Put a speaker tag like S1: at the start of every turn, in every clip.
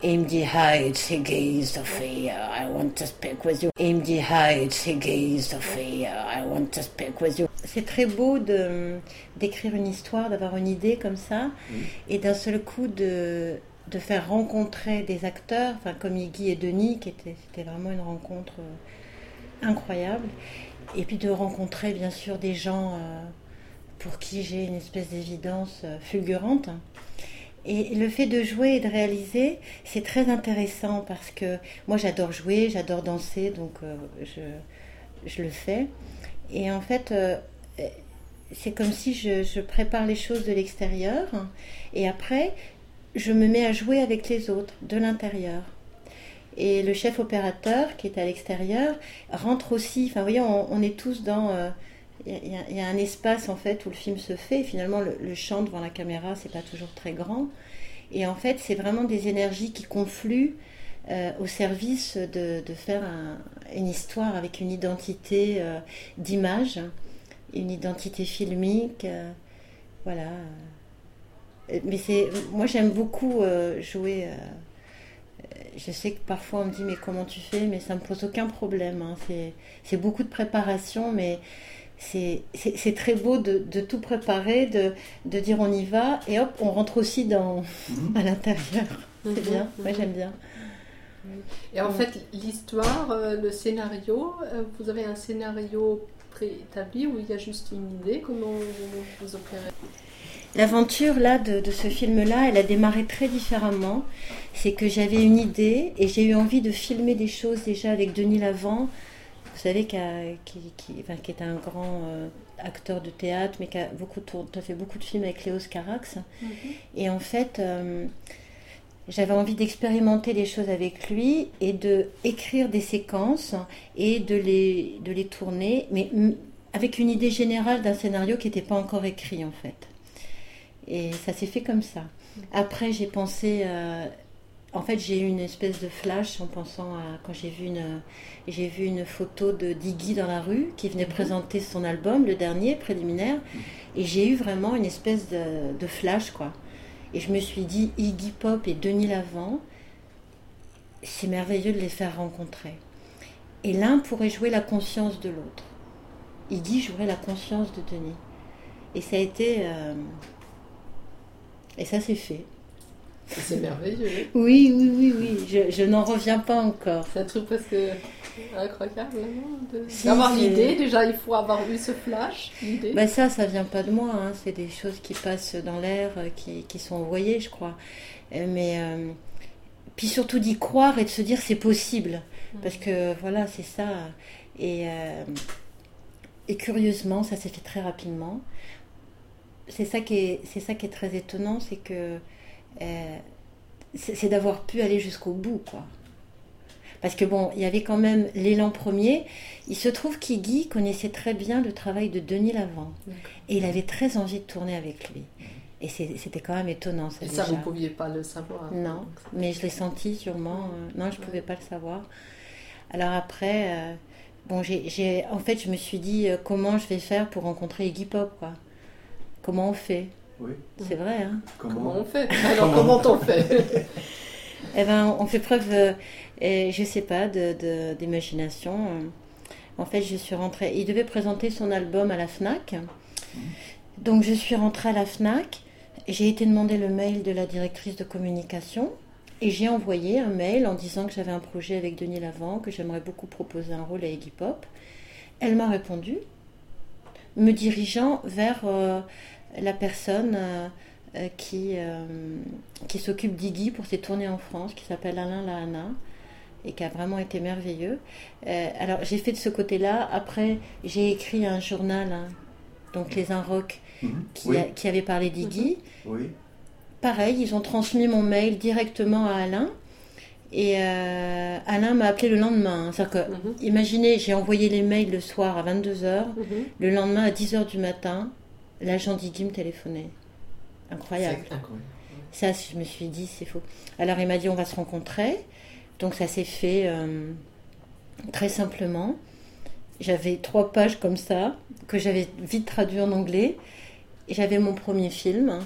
S1: Il me dit hi, it's Iggy, Sophia, I want to speak with you. Il me dit hi, it's Iggy, Sophia, I want to speak with you. C'est très beau d'écrire une histoire, d'avoir une idée comme ça, et d'un seul coup de faire rencontrer des acteurs, enfin comme Iggy et Denis, c'était vraiment une rencontre incroyable, et puis de rencontrer bien sûr des gens pour qui j'ai une espèce d'évidence fulgurante. Et le fait de jouer et de réaliser, c'est très intéressant parce que moi j'adore jouer, j'adore danser, donc je le fais. Et en fait, c'est comme si je prépare les choses de l'extérieur et après, je me mets à jouer avec les autres, de l'intérieur. Et le chef opérateur qui est à l'extérieur rentre aussi, enfin vous voyez, on est tous dans... Il y a un espace en fait où le film se fait. Et finalement, le champ devant la caméra, c'est pas toujours très grand. Et en fait, c'est vraiment des énergies qui confluent au service de faire une histoire avec une identité d'image, une identité filmique. Voilà. Mais moi, j'aime beaucoup jouer. Je sais que parfois on me dit mais comment tu fais, mais ça me pose aucun problème. Hein. C'est beaucoup de préparation, mais c'est très beau de tout préparer, de dire on y va, et hop, on rentre aussi à l'intérieur. C'est bien, moi j'aime bien.
S2: Et en fait, l'histoire, le scénario, vous avez un scénario préétabli où il y a juste une idée, comment vous opérez?
S1: L'aventure là de ce film-là, elle a démarré très différemment. C'est que j'avais une idée et j'ai eu envie de filmer des choses déjà avec Denis Lavant. Vous savez, qui est un grand acteur de théâtre, mais qui a fait beaucoup de films avec Léos Carax. Et en fait, j'avais envie d'expérimenter les choses avec lui et d'écrire des séquences et de les tourner, mais avec une idée générale d'un scénario qui n'était pas encore écrit, en fait. Et ça s'est fait comme ça. Après, j'ai pensé... En fait, j'ai eu une espèce de flash en pensant à quand j'ai vu une photo d'Iggy dans la rue qui venait présenter son album, le dernier, préliminaire, et j'ai eu vraiment une espèce de flash, quoi. Et je me suis dit, Iggy Pop et Denis Lavant, c'est merveilleux de les faire rencontrer. Et l'un pourrait jouer la conscience de l'autre. Iggy jouerait la conscience de Denis. Et ça a été... Et ça s'est fait.
S2: C'est merveilleux.
S1: Oui. Je n'en reviens pas encore.
S2: C'est un truc presque incroyable, d'avoir l'idée. Déjà, il faut avoir eu ce flash, l'idée.
S1: Ben ça vient pas de moi. Hein. C'est des choses qui passent dans l'air, qui sont envoyées, je crois. Mais puis surtout d'y croire et de se dire c'est possible. Parce que voilà, c'est ça. Et curieusement, ça s'est fait très rapidement. C'est ça qui est très étonnant, c'est que c'est d'avoir pu aller jusqu'au bout, quoi. Parce que bon, il y avait quand même l'élan premier. Il se trouve qu'Iggy connaissait très bien le travail de Denis Lavant. Et il avait très envie de tourner avec lui. Et c'était quand même étonnant, ça.
S2: Et
S1: déjà.
S2: Ça, vous ne pouviez pas le savoir.
S1: Non, mais je l'ai senti sûrement. Non, je ne pouvais pas le savoir. Alors après, en fait, je me suis dit, comment je vais faire pour rencontrer Iggy Pop, quoi. Comment on fait?
S3: Oui.
S1: C'est vrai, hein?
S2: Comment on fait? Alors, comment on fait?
S1: Eh ben, on fait preuve, je sais pas, d'imagination. En fait, je suis rentrée. Il devait présenter son album à la Fnac. Donc, je suis rentrée à la Fnac. J'ai été demander le mail de la directrice de communication. Et j'ai envoyé un mail en disant que j'avais un projet avec Denis Lavant, que j'aimerais beaucoup proposer un rôle à Iggy Pop. Elle m'a répondu, me dirigeant vers la personne qui s'occupe d'Iggy pour ses tournées en France, qui s'appelle Alain Lahana, et qui a vraiment été merveilleux. Alors j'ai fait de ce côté-là. Après, j'ai écrit un journal, hein, donc Les Inrocks, qui avait parlé d'Iggy.
S3: Oui.
S1: Pareil, ils ont transmis mon mail directement à Alain. Et Alain m'a appelé le lendemain. C'est-à-dire que, imaginez, j'ai envoyé les mails le soir à 22h. Le lendemain, à 10h du matin, l'agent d'Iggy me téléphonait. Incroyable.
S2: C'est incroyable.
S1: Ça, je me suis dit, c'est faux. Alors, il m'a dit, on va se rencontrer. Donc, ça s'est fait très simplement. J'avais 3 pages comme ça, que j'avais vite traduit en anglais. Et j'avais mon premier film.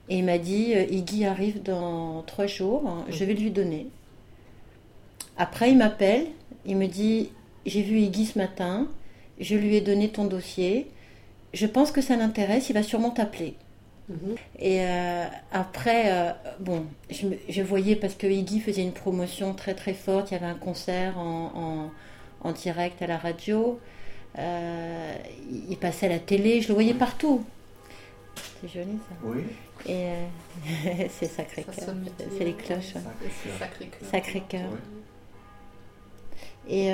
S1: Et il m'a dit, Iggy arrive dans 3 jours, hein, je vais lui donner. Après, il m'appelle, il me dit, j'ai vu Iggy ce matin, je lui ai donné ton dossier, je pense que ça l'intéresse, il va sûrement t'appeler. Et après, je voyais, parce que Iggy faisait une promotion très très forte, il y avait un concert en direct à la radio, il passait à la télé, je le voyais partout. C'est joli ça.
S3: Oui.
S1: Et c'est Sacré-Cœur, c'est les cloches. Sacré-Cœur. Et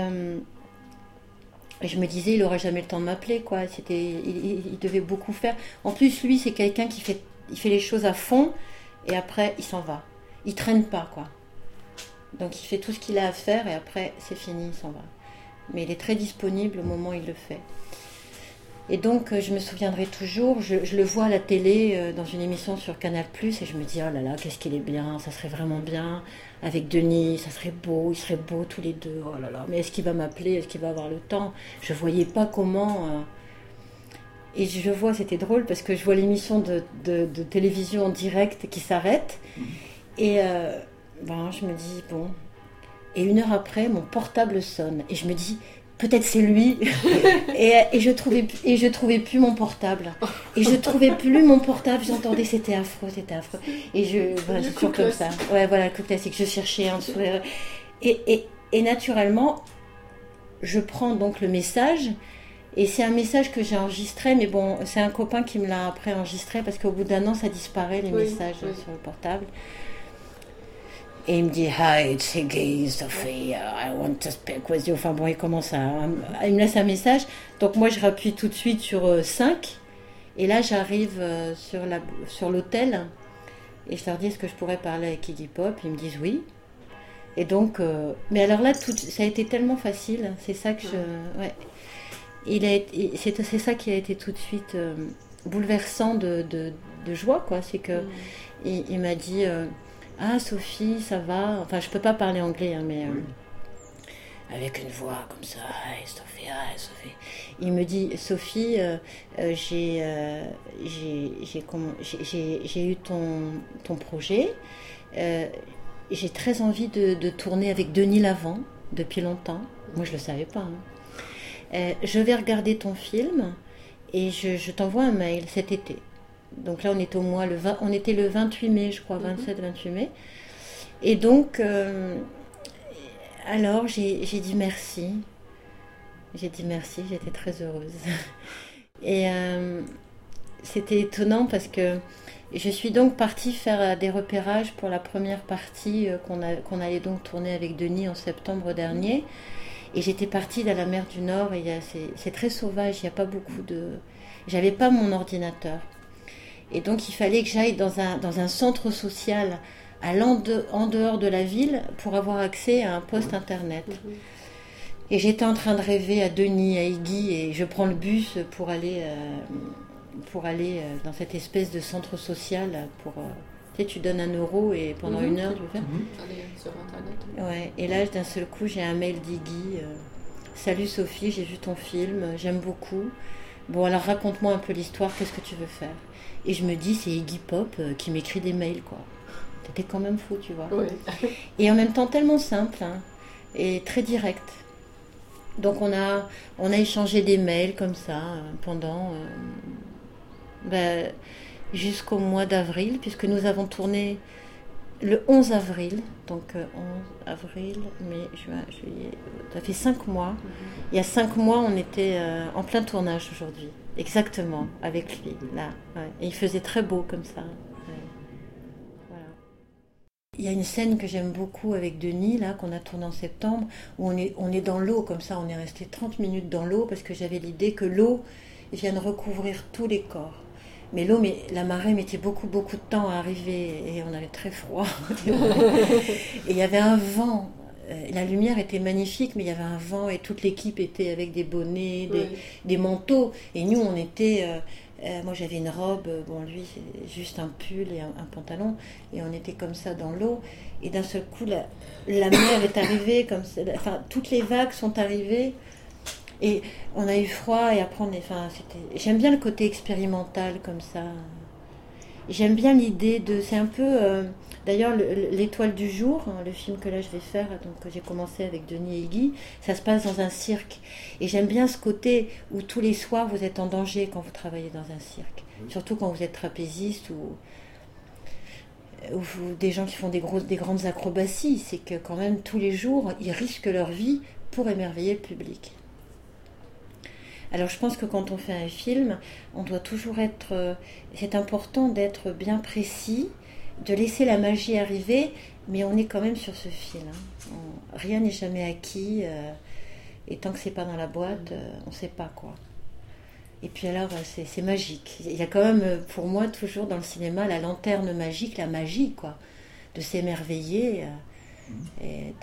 S1: je me disais, il n'aurait jamais le temps de m'appeler, quoi. Il devait beaucoup faire. En plus, lui, c'est quelqu'un qui fait les choses à fond et après, il s'en va. Il traîne pas, quoi. Donc, il fait tout ce qu'il a à faire et après, c'est fini, il s'en va. Mais il est très disponible au moment où il le fait. Et donc, je me souviendrai toujours, je le vois à la télé dans une émission sur Canal+, et je me dis, oh là là, qu'est-ce qu'il est bien, ça serait vraiment bien, avec Denis, ça serait beau, ils seraient beaux tous les deux, oh là là, mais est-ce qu'il va m'appeler, est-ce qu'il va avoir le temps? Je voyais pas comment... Et je vois, c'était drôle, parce que je vois l'émission de télévision en direct qui s'arrête, et je me dis, bon... Et 1 heure après, mon portable sonne, et je me dis... Peut-être c'est lui. et je trouvais plus mon portable. Et je trouvais plus mon portable. J'entendais, c'était affreux. Et c'est toujours comme ça. Ouais, voilà, le coup classique. Je cherchais un sourire. Et naturellement, je prends donc le message. Et c'est un message que j'ai enregistré. Mais bon, c'est un copain qui me l'a après enregistré. Parce qu'au bout d'un an, ça disparaît, les messages sur le portable. Et il me dit, hi, it's Iggy, Sophia, I want to speak with you. Enfin bon, il commence il me laisse un message. Donc moi, je rappuie tout de suite sur 5. Et là, j'arrive sur l'hôtel. Et je leur dis, est-ce que je pourrais parler avec Iggy Pop? Ils me disent oui. Et donc, mais alors là, ça a été tellement facile. C'est ça que c'est ça qui a été tout de suite bouleversant de joie, quoi. C'est que il m'a dit... Ah, Sophie, ça va? Enfin, je peux pas parler anglais, hein, mais avec une voix comme ça, hey, Sophie. Il me dit, Sophie, j'ai eu ton projet. J'ai très envie de tourner avec Denis Lavant depuis longtemps. Moi, je le savais pas. Hein. Je vais regarder ton film et je t'envoie un mail cet été. Donc là, on était on était le 28 mai, je crois, 27-28 mai. Et donc, alors, j'ai dit merci. J'étais très heureuse. Et c'était étonnant parce que je suis donc partie faire des repérages pour la première partie qu'on allait donc tourner avec Denis en septembre dernier. Et j'étais partie dans la mer du Nord et c'est très sauvage, il n'y a pas beaucoup de... J'avais pas mon ordinateur. Et donc, il fallait que j'aille dans un centre social en dehors de la ville pour avoir accès à un poste internet. Et j'étais en train de rêver à Denis, à Iggy, et je prends le bus pour aller dans cette espèce de centre social. Tu donnes 1 euro et pendant 1 heure, tu veux faire.
S2: Aller sur internet.
S1: Ouais. Et là, d'un seul coup, j'ai un mail d'Iggy. Salut Sophie, j'ai vu ton film, j'aime beaucoup. Bon, alors raconte-moi un peu l'histoire, qu'est-ce que tu veux faire? Et je me dis, c'est Iggy Pop qui m'écrit des mails, quoi. T'étais quand même fou, tu vois.
S2: Oui.
S1: Et en même temps, tellement simple, hein, et très direct. Donc, on a échangé des mails comme ça pendant... jusqu'au mois d'avril, puisque nous avons tourné le 11 avril. Donc, 11 avril, mai, juin, juillet... Ça fait 5 mois. Il y a 5 mois, on était en plein tournage aujourd'hui. Exactement, avec lui, là. Ouais. Et il faisait très beau comme ça. Ouais. Voilà. Il y a une scène que j'aime beaucoup avec Denis, là, qu'on a tournée en septembre, où on est dans l'eau, comme ça, on est resté 30 minutes dans l'eau, parce que j'avais l'idée que l'eau vienne recouvrir tous les corps. Mais la marée mettait beaucoup de temps à arriver, et on avait très froid. Et il y avait un vent. La lumière était magnifique, mais il y avait un vent et toute l'équipe était avec des bonnets, des manteaux. Et nous, on était... moi, j'avais une robe, lui, c'est juste un pull et un pantalon. Et on était comme ça dans l'eau. Et d'un seul coup, la mer est arrivée, comme ça, toutes les vagues sont arrivées. Et on a eu froid et après, j'aime bien le côté expérimental comme ça. J'aime bien l'idée de... C'est un peu... d'ailleurs, l'Étoile du jour, hein, le film que là je vais faire, donc que j'ai commencé avec Denis et Guy, ça se passe dans un cirque. Et j'aime bien ce côté où tous les soirs vous êtes en danger quand vous travaillez dans un cirque. Surtout quand vous êtes trapéziste ou des gens qui font des grandes acrobaties. C'est que quand même tous les jours, ils risquent leur vie pour émerveiller le public. Alors je pense que quand on fait un film, on doit toujours être... c'est important d'être bien précis, de laisser la magie arriver, mais on est quand même sur ce fil. Hein. Rien n'est jamais acquis, et tant que c'est pas dans la boîte, on ne sait pas quoi. Et puis alors, c'est magique. Il y a quand même, pour moi, toujours dans le cinéma, la lanterne magique, la magie, quoi. De s'émerveiller et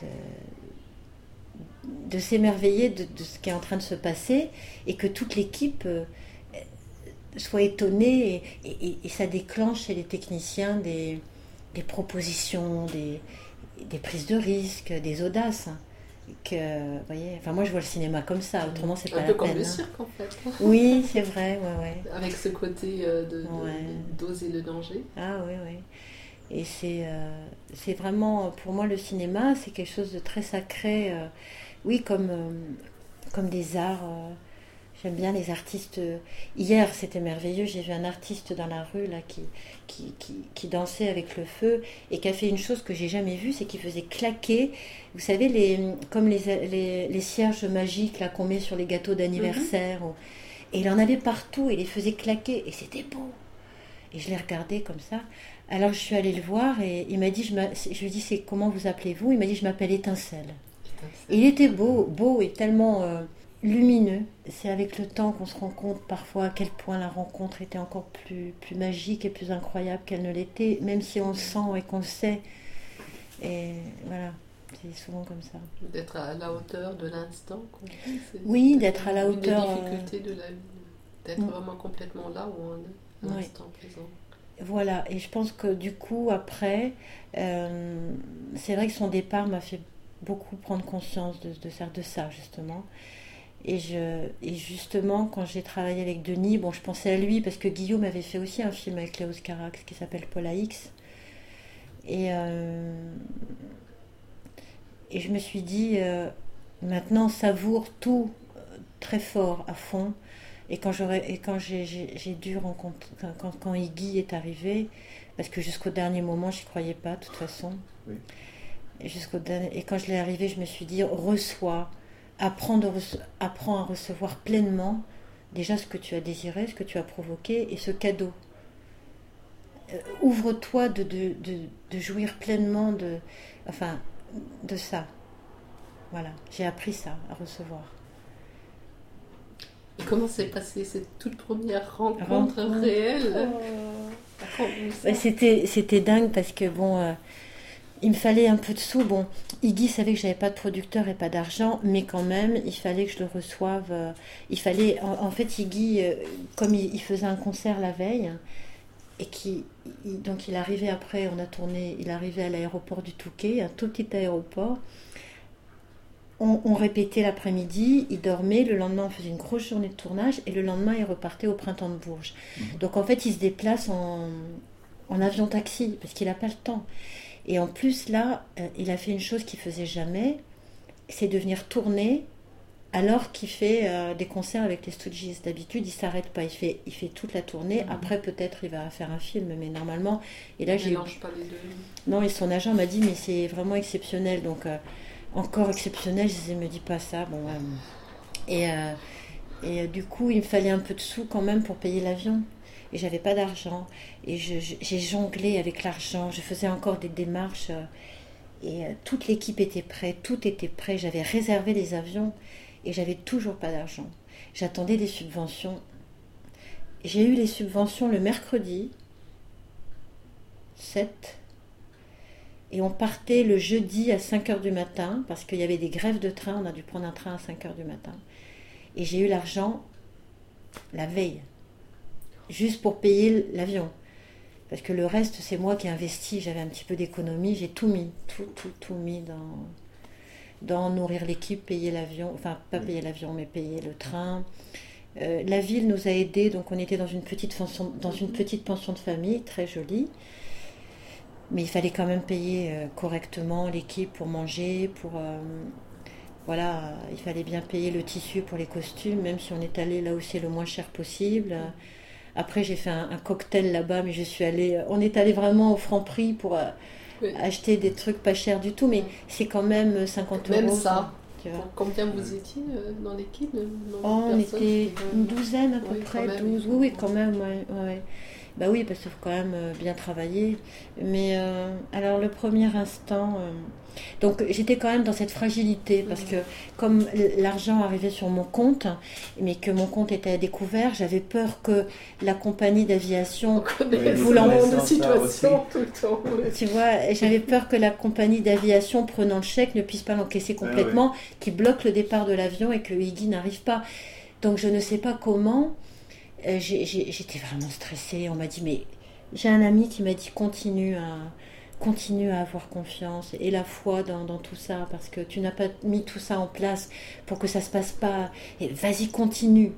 S1: de s'émerveiller de ce qui est en train de se passer et que toute l'équipe soit étonnée et ça déclenche chez les techniciens des propositions, des prises de risques, des audaces. Vous voyez, enfin moi je vois le cinéma comme ça, autrement c'est pas la peine.
S2: Un peu comme le cirque en fait.
S1: Oui, c'est vrai, ouais.
S2: Avec ce côté d'oser le danger.
S1: Ah oui, oui. Et c'est vraiment, pour moi le cinéma, c'est quelque chose de très sacré. Oui, comme des arts. J'aime bien les artistes. Hier, c'était merveilleux. J'ai vu un artiste dans la rue là qui dansait avec le feu et qui a fait une chose que j'ai jamais vue, c'est qu'il faisait claquer. Vous savez, comme les cierges magiques là qu'on met sur les gâteaux d'anniversaire. Et il en avait partout. Et il les faisait claquer et c'était beau. Et je l'ai regardé comme ça. Alors je suis allée le voir et il m'a dit, je lui ai dit, c'est comment vous appelez-vous? Il m'a dit, je m'appelle Étincelle. Et il était beau et tellement lumineux. C'est avec le temps qu'on se rend compte parfois à quel point la rencontre était encore plus magique et plus incroyable qu'elle ne l'était, même si on le sent et qu'on le sait. Et voilà, c'est souvent comme ça.
S2: D'être à la hauteur de l'instant.
S1: Oui, d'être à la hauteur.
S2: Une des difficultés de la vie, d'être vraiment complètement là où on est, à l'instant présent.
S1: Voilà, et je pense que du coup, après, c'est vrai que son départ m'a fait beaucoup prendre conscience de ça, justement. Et justement, quand j'ai travaillé avec Denis, bon, je pensais à lui parce que Guillaume avait fait aussi un film avec Léos Carax qui s'appelle Paul AX. Et je me suis dit, maintenant, savoure tout très fort, à fond. Et quand j'ai dû rencontrer, quand Iggy est arrivé, parce que jusqu'au dernier moment, je n'y croyais pas, de toute façon. Oui. Et quand je l'ai arrivé, je me suis dit, reçois, apprends à recevoir pleinement déjà ce que tu as désiré, ce que tu as provoqué et ce cadeau. Ouvre-toi de jouir pleinement de ça. Voilà, j'ai appris ça, à recevoir.
S2: Et comment s'est passée cette toute première rencontre réelle?
S1: C'était dingue parce que bon, il me fallait un peu de sous. Bon, Iggy savait que j'avais pas de producteur et pas d'argent, mais quand même, il fallait que je le reçoive. Il fallait, en fait, Iggy, comme il faisait un concert la veille, et donc il arrivait après, on a tourné, il arrivait à l'aéroport du Touquet, un tout petit aéroport. On répétait l'après-midi, il dormait, le lendemain on faisait une grosse journée de tournage et le lendemain il repartait au Printemps de Bourges. Donc en fait il se déplace en avion-taxi parce qu'il n'a pas le temps. Et en plus là, il a fait une chose qu'il ne faisait jamais, c'est de venir tourner alors qu'il fait des concerts avec les Stooges. D'habitude il ne s'arrête pas, il fait toute la tournée, après peut-être il va faire un film, mais normalement... Et là,
S2: il ne mélange pas les deux.
S1: Non, et son agent m'a dit mais c'est vraiment exceptionnel, donc... encore exceptionnel, je ne me dis pas ça. Bon, et du coup, il me fallait un peu de sous quand même pour payer l'avion. Et j'avais pas d'argent. Et j'ai jonglé avec l'argent. Je faisais encore des démarches. Et toute l'équipe était prête. Tout était prêt. J'avais réservé les avions. Et j'avais toujours pas d'argent. J'attendais des subventions. J'ai eu les subventions le mercredi 7. Et on partait le jeudi à 5h du matin, parce qu'il y avait des grèves de train, on a dû prendre un train à 5h du matin. Et j'ai eu l'argent la veille, juste pour payer l'avion. Parce que le reste, c'est moi qui ai investi, j'avais un petit peu d'économie, j'ai tout mis, tout mis dans nourrir l'équipe, payer l'avion, enfin pas payer l'avion, mais payer le train, La ville nous a aidés, donc on était dans une petite pension de famille, très jolie. Mais il fallait quand même payer correctement l'équipe pour manger, voilà, il fallait bien payer le tissu pour les costumes, même si on est allé là où c'est le moins cher possible. Après, j'ai fait un cocktail là-bas, mais on est allé vraiment au Franprix pour acheter des trucs pas chers du tout, mais c'est quand même 50
S2: Même
S1: euros.
S2: ça.
S1: Tu vois.
S2: Combien vous étiez dans l'équipe?
S1: On était une douzaine à peu près, 12. Oui, quand même, ouais. Bah oui, parce qu'il faut quand même bien travailler. Mais alors le premier instant, donc j'étais quand même dans cette fragilité parce que comme l'argent arrivait sur mon compte, mais que mon compte était à découvert, j'avais peur que la compagnie d'aviation
S2: voulant de situation tout le temps.
S1: Tu vois, j'avais peur que la compagnie d'aviation prenant le chèque ne puisse pas l'encaisser complètement, qui bloque le départ de l'avion et que Iggy n'arrive pas. Donc je ne sais pas comment. J'étais vraiment stressée. On m'a dit, mais j'ai un ami qui m'a dit continue à avoir confiance et la foi dans tout ça parce que tu n'as pas mis tout ça en place pour que ça se passe pas. Et vas-y, continue.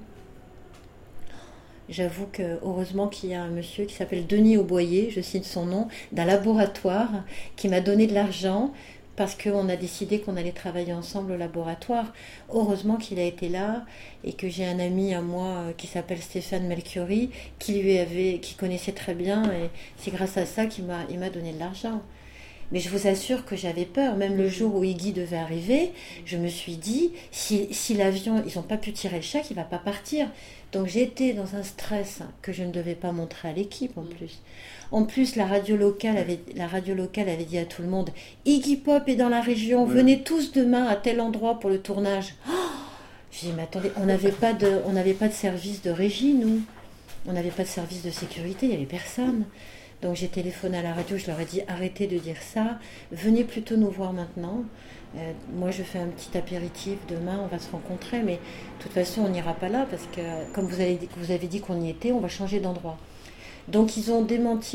S1: J'avoue que heureusement qu'il y a un monsieur qui s'appelle Denis Auboyer, je cite son nom, d'un laboratoire qui m'a donné de l'argent parce qu'on a décidé qu'on allait travailler ensemble au laboratoire. Heureusement qu'il a été là et que j'ai un ami à moi qui s'appelle Stéphane Melchiori qui connaissait très bien et c'est grâce à ça qu'il m'a donné de l'argent. Mais je vous assure que j'avais peur. Même le jour où Iggy devait arriver, je me suis dit, si l'avion, ils n'ont pas pu tirer le chèque, il ne va pas partir. Donc j'étais dans un stress que je ne devais pas montrer à l'équipe en plus. En plus, la radio locale avait dit à tout le monde, Iggy Pop est dans la région, venez tous demain à tel endroit pour le tournage. Oh, j'ai dit, mais attendez, on n'avait pas de service de régie, nous. On n'avait pas de service de sécurité, il n'y avait personne. Donc j'ai téléphoné à la radio, je leur ai dit arrêtez de dire ça, venez plutôt nous voir maintenant. Moi je fais un petit apéritif demain, on va se rencontrer, mais de toute façon on n'ira pas là parce que comme vous avez dit qu'on y était, on va changer d'endroit. Donc ils ont démenti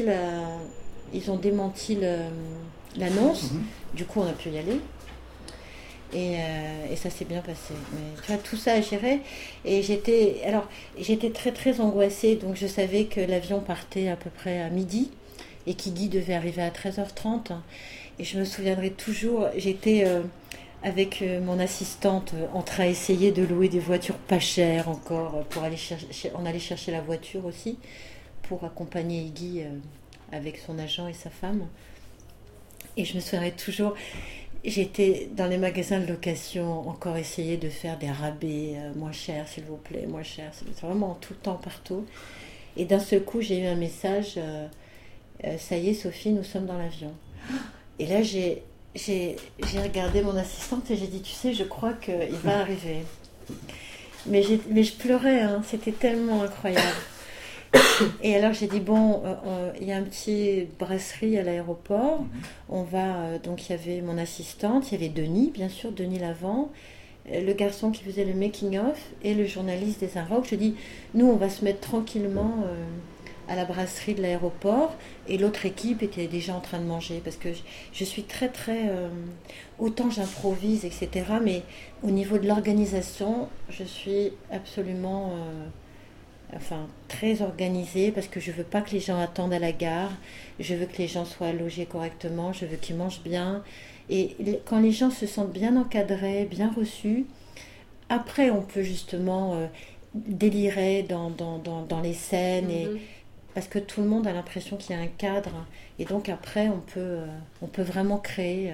S1: l'annonce, du coup on a pu y aller. Et ça s'est bien passé. Mais tu vois, tout ça à gérer. Et j'étais très très angoissée. Donc je savais que l'avion partait à peu près à midi et qu'Iggy devait arriver à 13h30. Et je me souviendrai toujours, j'étais avec mon assistante en train d'essayer de louer des voitures pas chères encore pour aller chercher. On allait chercher la voiture aussi pour accompagner Iggy avec son agent et sa femme. Et je me souviendrai toujours. J'étais dans les magasins de location, encore essayer de faire des rabais moins chers, s'il vous plaît, moins chers. C'est vraiment tout le temps, partout. Et d'un seul coup, j'ai eu un message, ça y est, Sophie, nous sommes dans l'avion. Et là, j'ai regardé mon assistante et j'ai dit, tu sais, je crois qu'il va arriver. Mais je pleurais, hein, c'était tellement incroyable. Et alors j'ai dit bon, il y a un petit brasserie à l'aéroport. On va donc il y avait mon assistante, il y avait Denis, bien sûr, Denis Lavant, le garçon qui faisait le making of et le journaliste des Inrocks. Je dis nous on va se mettre tranquillement à la brasserie de l'aéroport et l'autre équipe était déjà en train de manger parce que je suis très très autant j'improvise etc. Mais au niveau de l'organisation je suis absolument très organisée parce que je veux pas que les gens attendent à la gare, je veux que les gens soient logés correctement, je veux qu'ils mangent bien et quand les gens se sentent bien encadrés, bien reçus, après on peut justement délirer dans les scènes et parce que tout le monde a l'impression qu'il y a un cadre et donc après on peut vraiment créer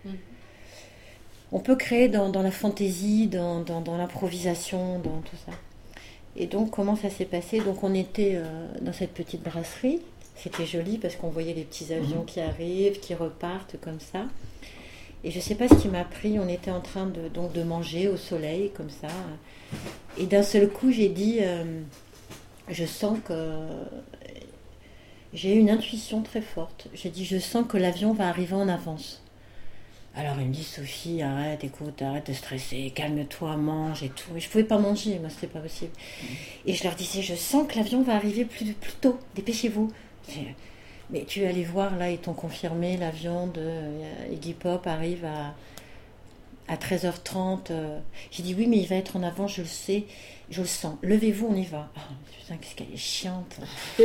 S1: on peut créer dans la fantaisie, dans l'improvisation, dans tout ça. Et donc, comment ça s'est passé? Donc, on était dans cette petite brasserie. C'était joli parce qu'on voyait les petits avions qui arrivent, qui repartent comme ça. Et je ne sais pas ce qui m'a pris. On était en train de manger au soleil, comme ça. Et d'un seul coup, j'ai dit, je sens que... J'ai eu une intuition très forte. J'ai dit, je sens que l'avion va arriver en avance. Alors il me dit Sophie, arrête de stresser, calme-toi, mange et tout. Et je ne pouvais pas manger, moi c'était pas possible. Et je leur disais, je sens que l'avion va arriver plus tôt, dépêchez-vous. Mais tu es allé voir, là, ils t'ont confirmé, l'avion de Iggy Pop arrive à 13h30. J'ai dit oui, mais il va être en avant, je le sais, je le sens. Levez-vous, on y va. Oh, putain, qu'est-ce qu'elle est chiante.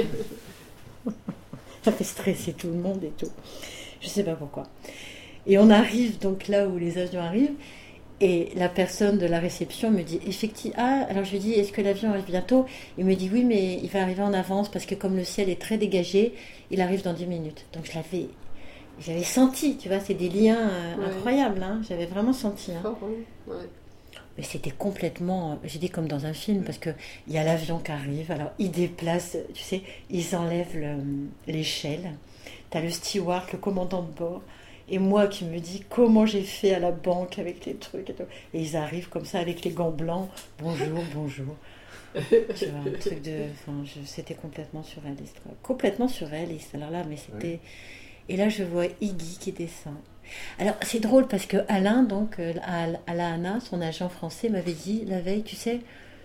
S1: Ça fait stresser tout le monde et tout. Je sais pas pourquoi. Et on arrive donc là où les avions arrivent. Et la personne de la réception me dit effectivement. Ah, alors je lui dis est-ce que l'avion arrive bientôt? Il me dit oui, mais il va arriver en avance parce que comme le ciel est très dégagé, il arrive dans 10 minutes. Donc j'avais senti, tu vois, c'est des liens incroyables. Hein, j'avais vraiment senti. Hein.
S2: Ouais.
S1: Mais c'était complètement, j'ai dit comme dans un film, parce qu'il y a l'avion qui arrive, alors ils déplacent, tu sais, ils enlèvent l'échelle. T'as le steward, le commandant de bord. Et moi qui me dis comment j'ai fait à la banque avec les trucs et tout. Et ils arrivent comme ça avec les gants blancs. Bonjour, bonjour. Tu vois, un truc de. Enfin, c'était complètement surréaliste. Quoi. Complètement surréaliste. Alors là, mais c'était. Oui. Et là, je vois Iggy qui descend. Alors, c'est drôle parce que Alain, donc, Alain, son agent français, m'avait dit la veille, tu sais,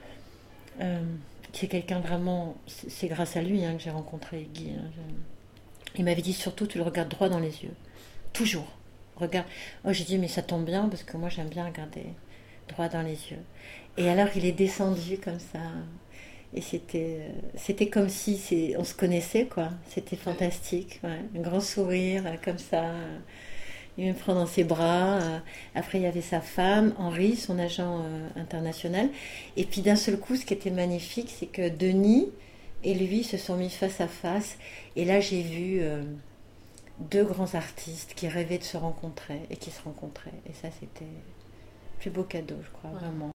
S1: c'est quelqu'un vraiment. C'est grâce à lui hein, que j'ai rencontré Iggy. Hein, il m'avait dit surtout, tu le regardes droit dans les yeux. Toujours. Regarde. Oh, j'ai dit, mais ça tombe bien parce que moi, j'aime bien regarder droit dans les yeux. Et alors, il est descendu comme ça. Et c'était comme si on se connaissait, quoi. C'était fantastique. Ouais. Un grand sourire, comme ça. Il me prend dans ses bras. Après, il y avait sa femme, Henri, son agent international. Et puis, d'un seul coup, ce qui était magnifique, c'est que Denis et lui se sont mis face à face. Et là, j'ai vu... deux grands artistes qui rêvaient de se rencontrer et qui se rencontraient. Et ça, c'était le plus beau cadeau, je crois, vraiment.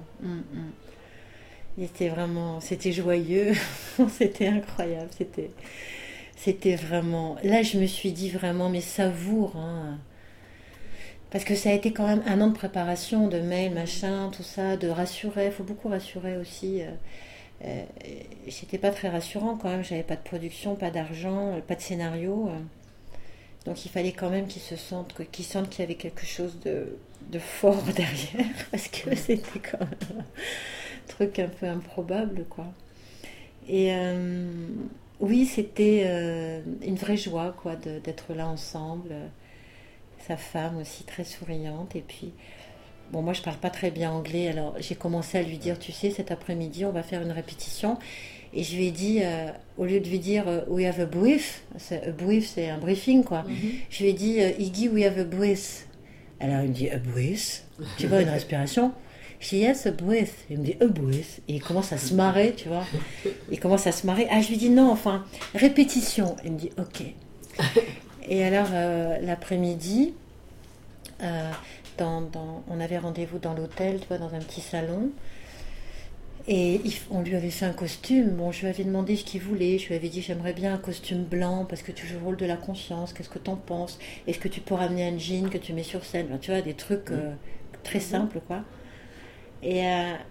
S1: C'était joyeux, c'était incroyable, c'était vraiment... Là, je me suis dit vraiment, mais savoure, hein. Parce que ça a été quand même 1 an de préparation, de mails, machin, tout ça, de rassurer, il faut beaucoup rassurer aussi. C'était pas très rassurant quand même, j'avais pas de production, pas d'argent, pas de scénario. Donc il fallait quand même qu'ils sentent qu'il y avait quelque chose de fort derrière, parce que c'était quand même un truc un peu improbable, quoi. Et oui, c'était une vraie joie, quoi, d'être là ensemble. Sa femme aussi très souriante. Et puis, bon, moi je parle pas très bien anglais, alors j'ai commencé à lui dire, tu sais, cet après-midi on va faire une répétition. Et je lui ai dit, au lieu de lui dire we have a brief, c'est un briefing quoi. Je lui ai dit Iggy, we have a brief. Alors il me dit a brief, tu vois, une respiration. Je dis yes, a brief. Il me dit a brief. Et il commence à se marrer, tu vois. Il commence à se marrer. Ah, je lui dis non, enfin, répétition. Il me dit ok. Et alors l'après-midi, on avait rendez-vous dans l'hôtel, tu vois, dans un petit salon. Et on lui avait fait un costume. Bon, je lui avais demandé ce qu'il voulait. Je lui avais dit j'aimerais bien un costume blanc parce que tu joues le rôle de la conscience. Qu'est-ce que t'en penses? Est-ce que tu peux ramener un jean que tu mets sur scène? Enfin, tu vois, des trucs très simples, quoi. Et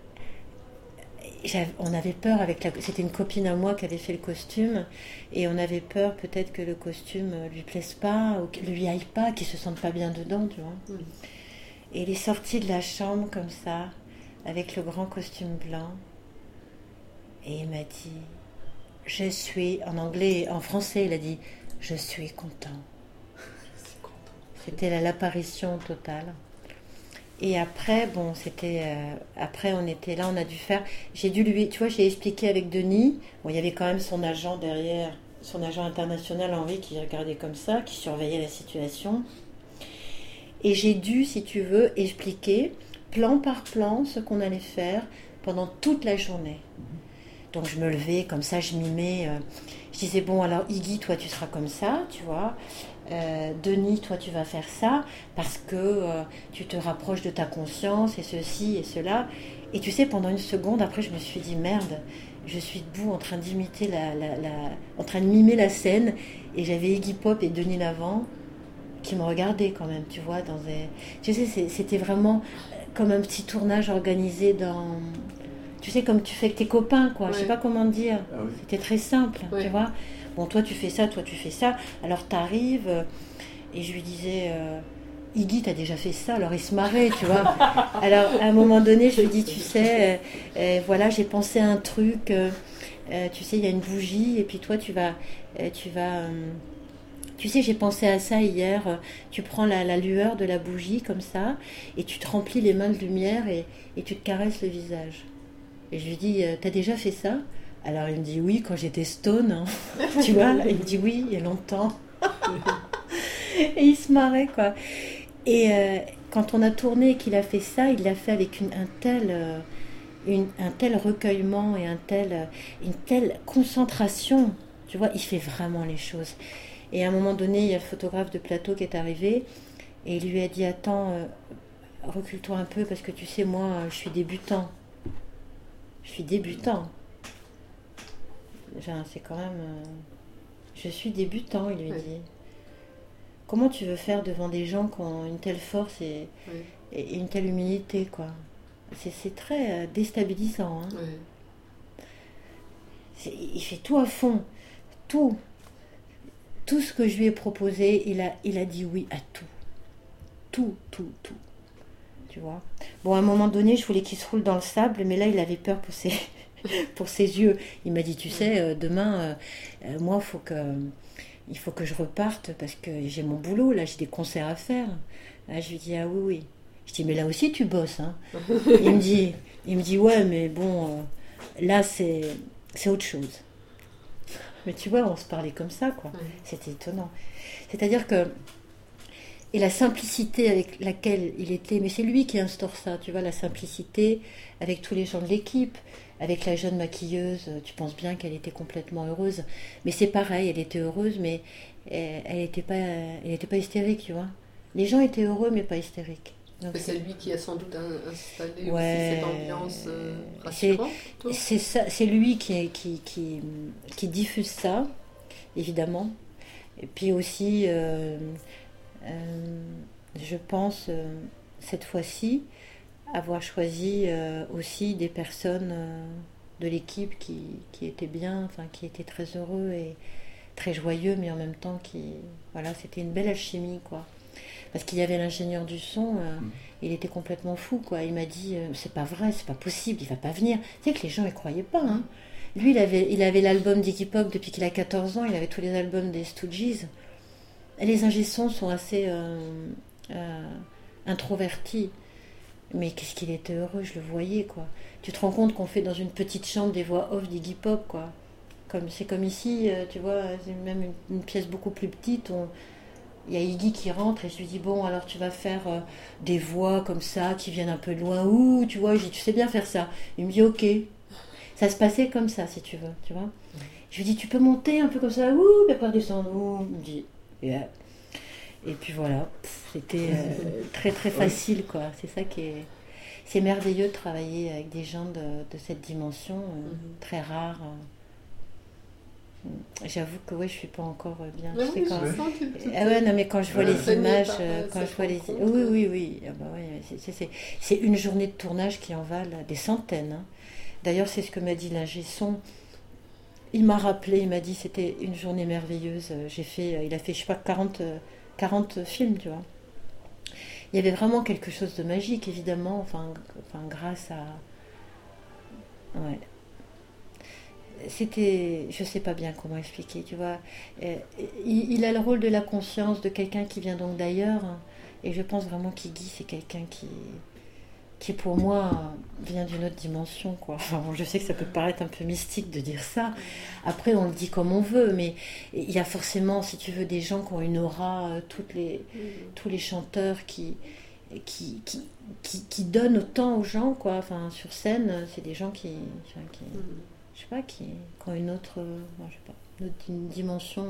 S1: on avait peur c'était une copine à moi qui avait fait le costume et on avait peur peut-être que le costume lui plaise pas ou qu'il lui aille pas, qu'il se sente pas bien dedans, tu vois. Et il est sorti de la chambre comme ça, avec le grand costume blanc, et il m'a dit, je suis, en anglais, en français, il a dit, je suis content. C'était l'apparition totale. Et après, bon, après on était là, on a dû faire, j'ai expliqué avec Denis, bon, il y avait quand même son agent derrière, son agent international, Henri, qui regardait comme ça, qui surveillait la situation. Et j'ai dû, si tu veux, expliquer plan par plan ce qu'on allait faire pendant toute la journée. Donc je me levais comme ça, je mimais. Je disais, bon, alors Iggy, toi tu seras comme ça, tu vois. Denis, toi tu vas faire ça parce que tu te rapproches de ta conscience et ceci et cela. Et tu sais, pendant une seconde, après je me suis dit, merde, je suis debout en train d'imiter en train de mimer la scène. Et j'avais Iggy Pop et Denis Lavant qui me regardaient quand même, tu vois. Tu sais, c'était vraiment comme un petit tournage organisé dans... Tu sais, comme tu fais avec tes copains, quoi. Ouais. Je sais pas comment dire. Ah oui. C'était très simple, tu vois. Bon, toi, tu fais ça, toi, tu fais ça. Alors, t'arrives, et je lui disais, Iggy, t'as déjà fait ça. Alors, il se marrait, tu vois. Alors, à un moment donné, je lui dis, tu sais, voilà, j'ai pensé à un truc. Tu sais, il y a une bougie, et puis toi, tu vas Tu sais, j'ai pensé à ça hier. Tu prends la lueur de la bougie comme ça et tu te remplis les mains de lumière et tu te caresses le visage. Et je lui dis, t'as déjà fait ça? Alors il me dit oui, quand j'étais stone, hein. Tu vois, il me dit oui, il y a longtemps. Et il se marrait, quoi. Et quand on a tourné et qu'il a fait ça, il l'a fait avec un tel recueillement et une telle concentration. Tu vois, il fait vraiment les choses. Et à un moment donné, il y a le photographe de plateau qui est arrivé et il lui a dit, attends, recule-toi un peu parce que tu sais, moi, je suis débutant. Je suis débutant. Genre, c'est quand même... je suis débutant, il lui dit. Comment tu veux faire devant des gens qui ont une telle force et une telle humilité, quoi. C'est très déstabilisant. Hein. Il fait tout à fond. Tout ce que je lui ai proposé, il a dit oui à tout. Tout. Tu vois. Bon, à un moment donné, je voulais qu'il se roule dans le sable, mais là, il avait peur pour ses yeux. Il m'a dit, tu sais, demain, moi, il faut que je reparte parce que j'ai mon boulot, là, j'ai des concerts à faire. Là, je lui dis, ah oui. Je dis, mais là aussi, tu bosses. Hein. Il me dit, ouais, mais bon, là, c'est autre chose. Mais tu vois, on se parlait comme ça, quoi. C'était étonnant. C'est-à-dire que... Et la simplicité avec laquelle il était... Mais c'est lui qui instaure ça, tu vois, la simplicité avec tous les gens de l'équipe, avec la jeune maquilleuse. Tu penses bien qu'elle était complètement heureuse. Mais c'est pareil, elle était heureuse, mais elle n'était pas hystérique, tu vois. Les gens étaient heureux, mais pas hystériques. Donc,
S2: c'est lui qui a sans doute installé aussi cette ambiance rassurante.
S1: C'est lui qui diffuse ça, évidemment. Et puis aussi, je pense, cette fois-ci, avoir choisi aussi des personnes de l'équipe qui étaient bien, enfin, qui étaient très heureux et très joyeux, mais en même temps, voilà, c'était une belle alchimie, quoi. Parce qu'il y avait l'ingénieur du son, il était complètement fou, quoi. Il m'a dit, c'est pas vrai, c'est pas possible, il va pas venir. Tu sais que les gens y croyaient pas, hein. Lui, il avait l'album d'Iggy Pop depuis qu'il a 14 ans, il avait tous les albums des Stooges. Et les ingé sons sont assez introvertis. Mais qu'est-ce qu'il était heureux, je le voyais, quoi. Tu te rends compte qu'on fait dans une petite chambre des voix off d'Iggy Pop, quoi. C'est comme ici, tu vois, c'est même une pièce beaucoup plus petite, il y a Iggy qui rentre et je lui dis, bon, alors tu vas faire des voix comme ça qui viennent un peu de loin. Ouh, tu vois, je dis, tu sais bien faire ça. Il me dit, ok. Ça se passait comme ça, si tu veux, tu vois. Je lui dis, tu peux monter un peu comme ça, ouh, puis après redescendre, ouh. Il me dit, yeah. Et puis voilà, c'était très très facile, quoi. C'est ça qui est... C'est merveilleux de travailler avec des gens de cette dimension, très rare. J'avoue que je suis pas encore bien.
S2: Mais oui,
S1: non, mais quand je vois les images, oui. Ah bah c'est une journée de tournage qui en valent des centaines. Hein. D'ailleurs, c'est ce que m'a dit l'ingé son. Il m'a rappelé, il m'a dit c'était une journée merveilleuse. Il a fait je sais pas 40 films, tu vois. Il y avait vraiment quelque chose de magique, évidemment. Enfin grâce à. Ouais. C'était, je sais pas bien comment expliquer, tu vois. Il a le rôle de la conscience de quelqu'un qui vient donc d'ailleurs, hein, et je pense vraiment qu'Iggy c'est quelqu'un qui pour moi vient d'une autre dimension, quoi. Enfin, je sais que ça peut paraître un peu mystique de dire ça. Après, on le dit comme on veut, mais il y a forcément, si tu veux, des gens qui ont une aura, tous les chanteurs qui donnent autant aux gens, quoi. Enfin, sur scène, c'est des gens qui je sais pas, qui ont une autre, une dimension.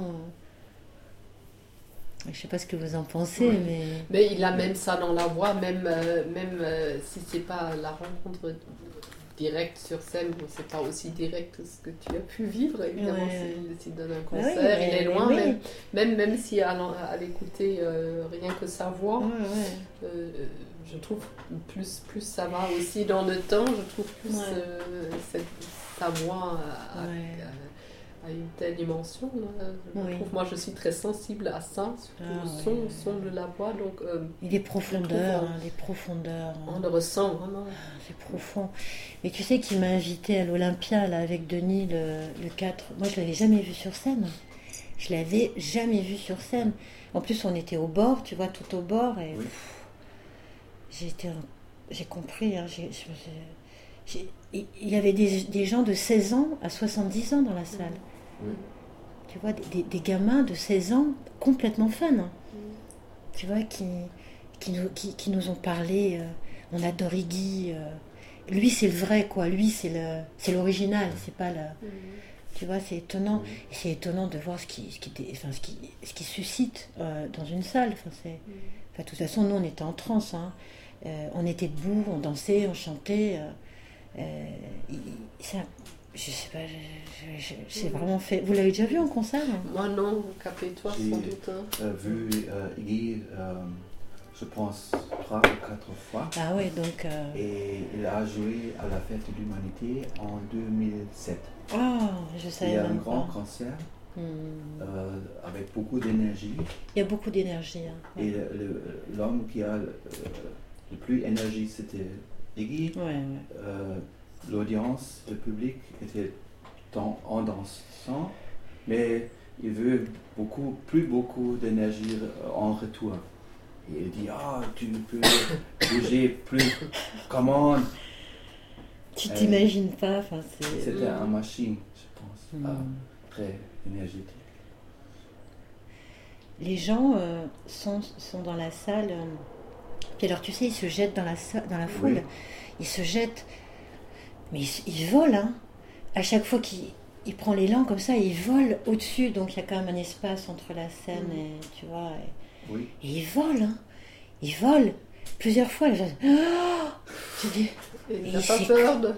S1: Je sais pas ce que vous en pensez,
S2: mais il a même ça dans la voix, même si c'est pas la rencontre directe sur scène, bon, c'est pas aussi direct que ce que tu as pu vivre, évidemment, s'il donne un concert, il est loin, même si à l'écouter rien que sa voix, je trouve plus ça va aussi dans le temps, je trouve plus sa voix à une telle dimension. Moi, je suis très sensible à ça, surtout au son de la voix. Donc,
S1: et les profondeurs.
S2: On le ressent vraiment.
S1: C'est profond. Mais tu sais qu'il m'a invité à l'Olympia là, avec Denis le 4. Moi, je ne l'avais jamais vu sur scène. Je l'avais jamais vu sur scène. En plus, on était au bord, tu vois, tout au bord. Et j'ai compris. Hein, il y avait des gens de 16 ans à 70 ans dans la salle. Tu vois, des gamins de 16 ans complètement fans. Hein. Tu vois, qui nous ont parlé. On adore Iggy. Lui, c'est le vrai, quoi. Lui, c'est l'original. C'est pas le... Tu vois, c'est étonnant. Et c'est étonnant de voir ce qui suscite dans une salle. De toute façon, nous, on était en transe. Hein. On était debout, on dansait, on chantait. Je sais pas, c'est vraiment fait. Vous l'avez déjà vu en concert? Hein?
S2: Moi non, Capé-toi sans doute.
S3: Vu Iggy, je pense 3 ou 4 fois.
S1: Ah ouais, donc.
S3: Et il a joué à la Fête de l'Humanité en 2007.
S1: Ah, je savais même pas.
S3: Il y a un grand concert avec beaucoup d'énergie.
S1: Il y a beaucoup d'énergie. Hein.
S3: Ouais. Et l'homme qui a le plus d'énergie, c'était Iggy. L'audience, le public était en dansant, mais il veut plus beaucoup d'énergie en retour. Et il dit, tu peux bouger plus, comment?
S1: Tu t'imagines pas,
S3: C'était une machine, je pense, très énergétique.
S1: Les gens sont dans la salle, puis alors tu sais, ils se jettent dans la foule, ils se jettent. Mais il vole, hein. À chaque fois qu'il prend l'élan comme ça, il vole au-dessus. Donc il y a quand même un espace entre la scène et, tu vois. Et il vole, hein. Il vole. Plusieurs fois, tu dis...
S2: Il n'a pas peur de...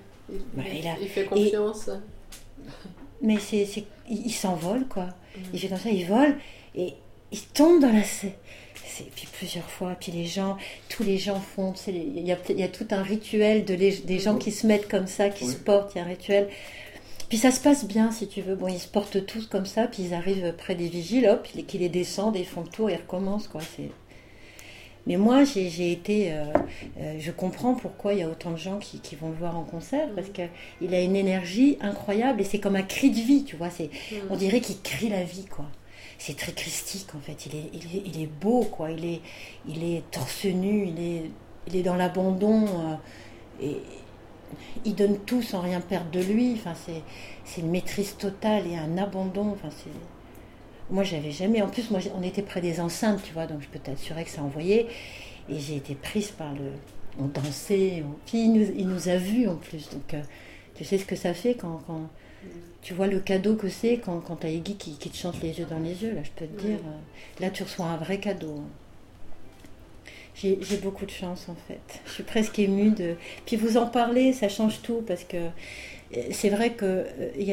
S2: Il fait confiance.
S1: Mais il s'envole, quoi. Il fait comme ça, il vole et il tombe dans la scène. Puis plusieurs fois, puis tous les gens font, il y a tout un rituel des gens qui se mettent comme ça, qui se portent, il y a un rituel. Puis ça se passe bien, si tu veux. Bon, ils se portent tous comme ça, puis ils arrivent près des vigiles, hop, qui les descendent, et ils font le tour, et ils recommencent, quoi. Mais moi, j'ai été... je comprends pourquoi il y a autant de gens qui vont le voir en concert, parce qu'il a une énergie incroyable, et c'est comme un cri de vie, tu vois. On dirait qu'il crie la vie, quoi. C'est très christique en fait, il est beau quoi, il est torse nu, il est dans l'abandon et il donne tout sans rien perdre de lui, c'est une maîtrise totale et un abandon, moi j'avais jamais, en plus on était près des enceintes tu vois, donc je peux t'assurer que ça envoyait et j'ai été prise par on dansait, puis il nous a vus en plus, donc tu sais ce que ça fait quand tu vois le cadeau que c'est quand t'as Iggy qui te chante les yeux dans les yeux, là je peux te dire, là tu reçois un vrai cadeau. J'ai beaucoup de chance en fait. Je suis presque émue de... Puis vous en parlez, ça change tout parce que c'est vrai que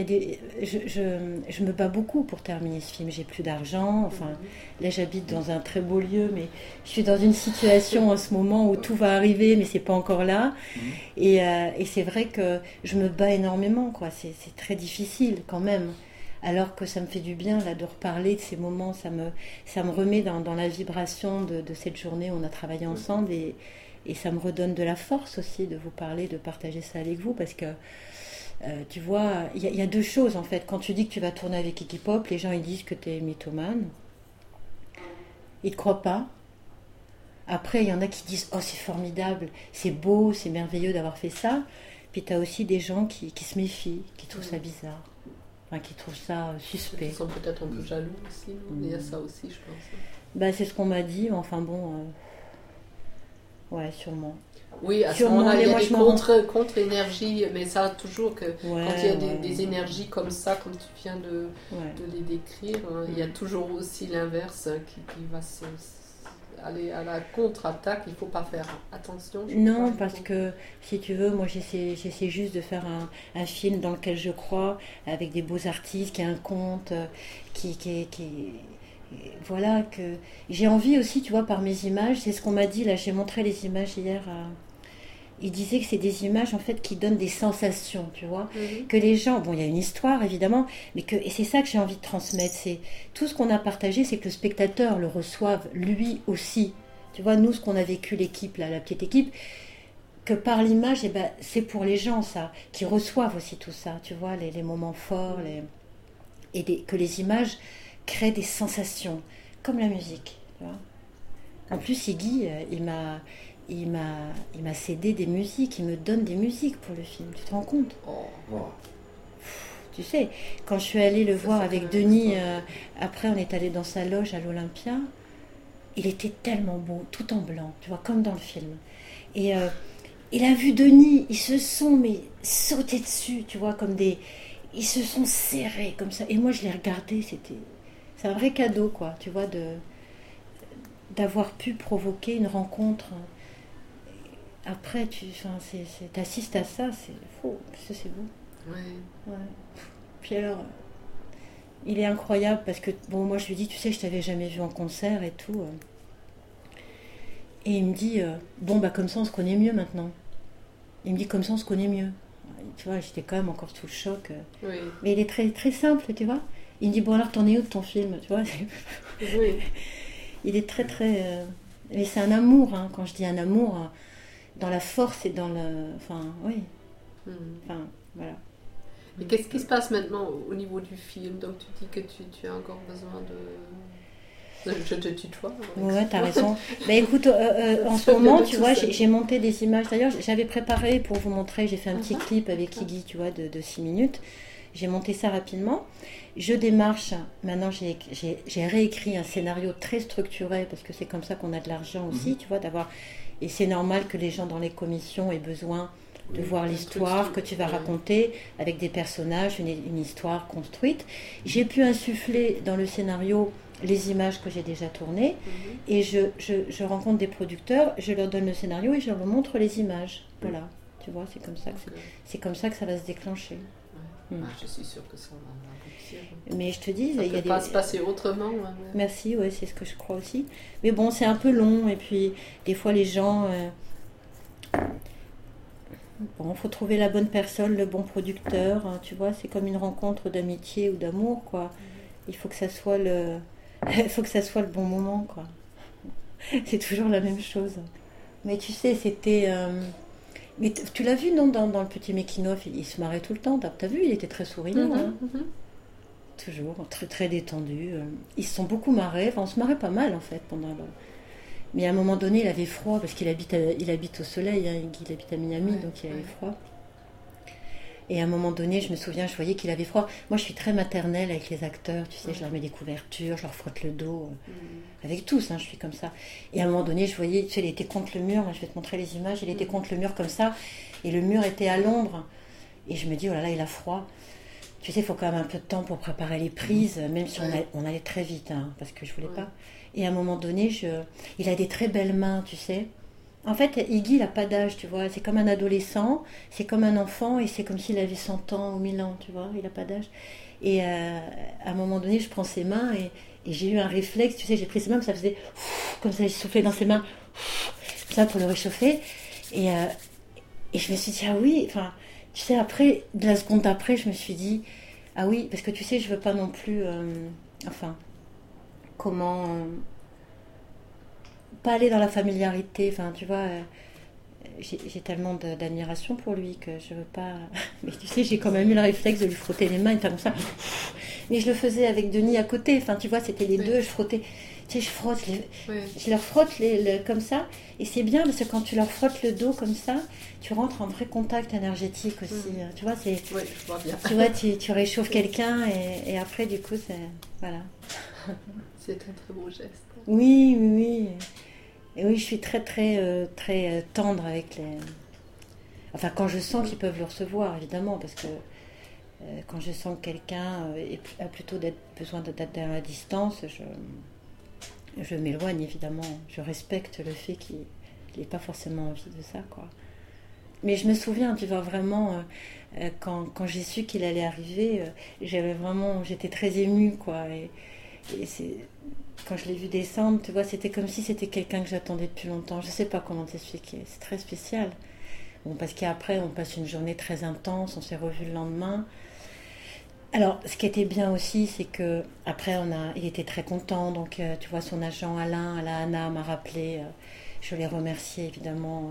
S1: je me bats beaucoup pour terminer ce film. J'ai plus d'argent. Enfin, là j'habite dans un très beau lieu, mais je suis dans une situation en ce moment où tout va arriver, mais c'est pas encore là. Et c'est vrai que je me bats énormément, quoi. C'est très difficile quand même. Alors que ça me fait du bien là de reparler de ces moments, ça me remet dans la vibration de cette journée où on a travaillé ensemble et ça me redonne de la force aussi de vous parler, de partager ça avec vous parce que tu vois, il y a deux choses en fait. Quand tu dis que tu vas tourner avec Iggy Pop, les gens ils disent que tu es mythomane. Ils ne croient pas. Après, il y en a qui disent « Oh, c'est formidable, c'est beau, c'est merveilleux d'avoir fait ça. » Puis tu as aussi des gens qui se méfient, qui trouvent ça bizarre. Qui trouvent ça suspect.
S2: Ils sont peut-être un peu jaloux aussi, il y a ça aussi, je pense.
S1: C'est ce qu'on m'a dit, enfin bon, ouais, sûrement.
S2: Oui, à ce moment-là, il y a des contre-énergies, mais ça toujours que quand il y a des énergies comme ça, comme tu viens de les décrire, il y a toujours aussi l'inverse qui va aller à la contre-attaque, il ne faut pas faire attention.
S1: Non, parce que si tu veux, moi j'essaie juste de faire un film dans lequel je crois, avec des beaux artistes, qui a un conte, voilà, que j'ai envie aussi, tu vois, par mes images, c'est ce qu'on m'a dit, là j'ai montré les images hier, il disait que c'est des images en fait qui donnent des sensations, tu vois, que les gens, bon il y a une histoire évidemment, mais et c'est ça que j'ai envie de transmettre, c'est tout ce qu'on a partagé, c'est que le spectateur le reçoive lui aussi, tu vois, nous ce qu'on a vécu l'équipe là, la petite équipe, que par l'image, c'est pour les gens ça, qui reçoivent aussi tout ça, tu vois, les moments forts, que les images crée des sensations, comme la musique. Tu vois. En plus, Iggy, il m'a cédé des musiques, il me donne des musiques pour le film, tu te rends compte? Tu sais, quand je suis allée le voir avec Denis, après on est allé dans sa loge à l'Olympia, il était tellement beau, tout en blanc, tu vois, comme dans le film. Et il a vu Denis, ils se sont sautés dessus, tu vois, ils se sont serrés comme ça. Et moi je l'ai regardé, c'est un vrai cadeau, quoi, tu vois, d'avoir pu provoquer une rencontre. Après, t'assistes à ça, c'est faux, c'est beau. Ouais. Puis alors, il est incroyable parce que, bon, moi je lui dis, tu sais, je t'avais jamais vu en concert et tout. Et il me dit, bon, bah comme ça on se connaît mieux maintenant. Il me dit, comme ça on se connaît mieux. Tu vois, j'étais quand même encore sous le choc.
S2: Oui.
S1: Mais il est très, très simple, tu vois. Il me dit, bon, alors t'en es où de ton film, tu vois.
S2: Oui.
S1: Il est très, très... Mais c'est un amour, hein. Quand je dis un amour, dans la force et dans le... Enfin, oui. Enfin, voilà.
S2: Et qu'est-ce qui se passe maintenant au niveau du film? Donc tu dis que tu as encore besoin de... Je te tutoie.
S1: Ouais, t'as raison. Bah écoute, en ce moment, tu vois, j'ai monté des images. D'ailleurs, j'avais préparé pour vous montrer, j'ai fait un petit clip avec Iggy, tu vois, de 6 minutes. J'ai monté ça rapidement. Je démarche. Maintenant, j'ai réécrit un scénario très structuré parce que c'est comme ça qu'on a de l'argent aussi, tu vois, d'avoir... Et c'est normal que les gens dans les commissions aient besoin de voir l'histoire que tu vas raconter avec des personnages, une histoire construite. J'ai pu insuffler dans le scénario les images que j'ai déjà tournées et je rencontre des producteurs, je leur donne le scénario et je leur montre les images. Voilà, tu vois, c'est comme ça que ça va se déclencher.
S2: Je suis sûre que ça va aboutir.
S1: Mais je te dis,
S2: ça peut pas se passer autrement. Ouais.
S1: Merci, ouais, c'est ce que je crois aussi. Mais bon, c'est un peu long et puis des fois les gens... Bon, il faut trouver la bonne personne, le bon producteur, hein, tu vois, c'est comme une rencontre d'amitié ou d'amour, quoi. Il faut que ça soit le bon moment, quoi. C'est toujours la même chose. Mais tu sais, c'était... Mais tu l'as vu, non, dans le petit making-of, il se marrait tout le temps. T'as vu, il était très souriant. Hein. Toujours, très, très détendu. Ils se sont beaucoup marrés. Enfin, on se marrait pas mal, en fait, pendant le... Mais à un moment donné, il avait froid, parce qu'il habite au soleil, hein, il habite à Miami, donc il avait froid. Et à un moment donné, je me souviens, je voyais qu'il avait froid. Moi, je suis très maternelle avec les acteurs, tu sais, je leur mets des couvertures, je leur frotte le dos. Avec tous, hein, je suis comme ça. Et à un moment donné, je voyais, tu sais, il était contre le mur, là, je vais te montrer les images, il était contre le mur comme ça, et le mur était à l'ombre. Et je me dis, oh là là, il a froid. Tu sais, il faut quand même un peu de temps pour préparer les prises, même si on allait très vite, hein, parce que je voulais pas. Et à un moment donné, il a des très belles mains, tu sais. En fait, Iggy, il n'a pas d'âge, tu vois. C'est comme un adolescent, c'est comme un enfant, et c'est comme s'il avait 100 ans ou 1000 ans, tu vois. Il n'a pas d'âge. Et à un moment donné, je prends ses mains, et j'ai eu un réflexe, tu sais, j'ai pris ses mains, comme ça faisait... Comme ça, j'ai soufflé dans ses mains, comme ça, pour le réchauffer. Et je me suis dit, ah oui, enfin... Tu sais, après, de la seconde d'après, je me suis dit, ah oui, parce que tu sais, je veux pas non plus... comment... pas aller dans la familiarité, enfin, tu vois... j'ai tellement d'admiration pour lui que je veux pas... Mais tu sais, j'ai quand même eu le réflexe de lui frotter les mains et de faire comme ça. Mais je le faisais avec Denis à côté, enfin, tu vois, c'était les deux, je frottais... Tu sais, je leur frotte comme ça, et c'est bien parce que quand tu leur frottes le dos comme ça, tu rentres en vrai contact énergétique aussi. Tu vois, c'est...
S2: Oui, je vois bien.
S1: Tu vois, tu réchauffes quelqu'un et après, du coup, c'est... Voilà.
S2: C'est un très beau geste.
S1: Oui, oui, oui. Et oui, je suis très, très, très tendre avec les... Enfin, quand je sens qu'ils peuvent le recevoir, évidemment, parce que quand je sens que quelqu'un a plutôt besoin d'être à la distance, je m'éloigne, évidemment. Je respecte le fait qu'il n'ait pas forcément envie de ça, quoi. Mais je me souviens, tu vois, vraiment, quand j'ai su qu'il allait arriver, j'étais très émue, quoi. Et quand je l'ai vu descendre, tu vois, c'était comme si c'était quelqu'un que j'attendais depuis longtemps. Je ne sais pas comment t'expliquer, c'est très spécial. Bon, parce qu'après, on passe une journée très intense, on s'est revus le lendemain. Alors, ce qui était bien aussi, c'est que après, il était très content. Donc, tu vois, son agent Alain, Anna m'a rappelé. Je l'ai remercié évidemment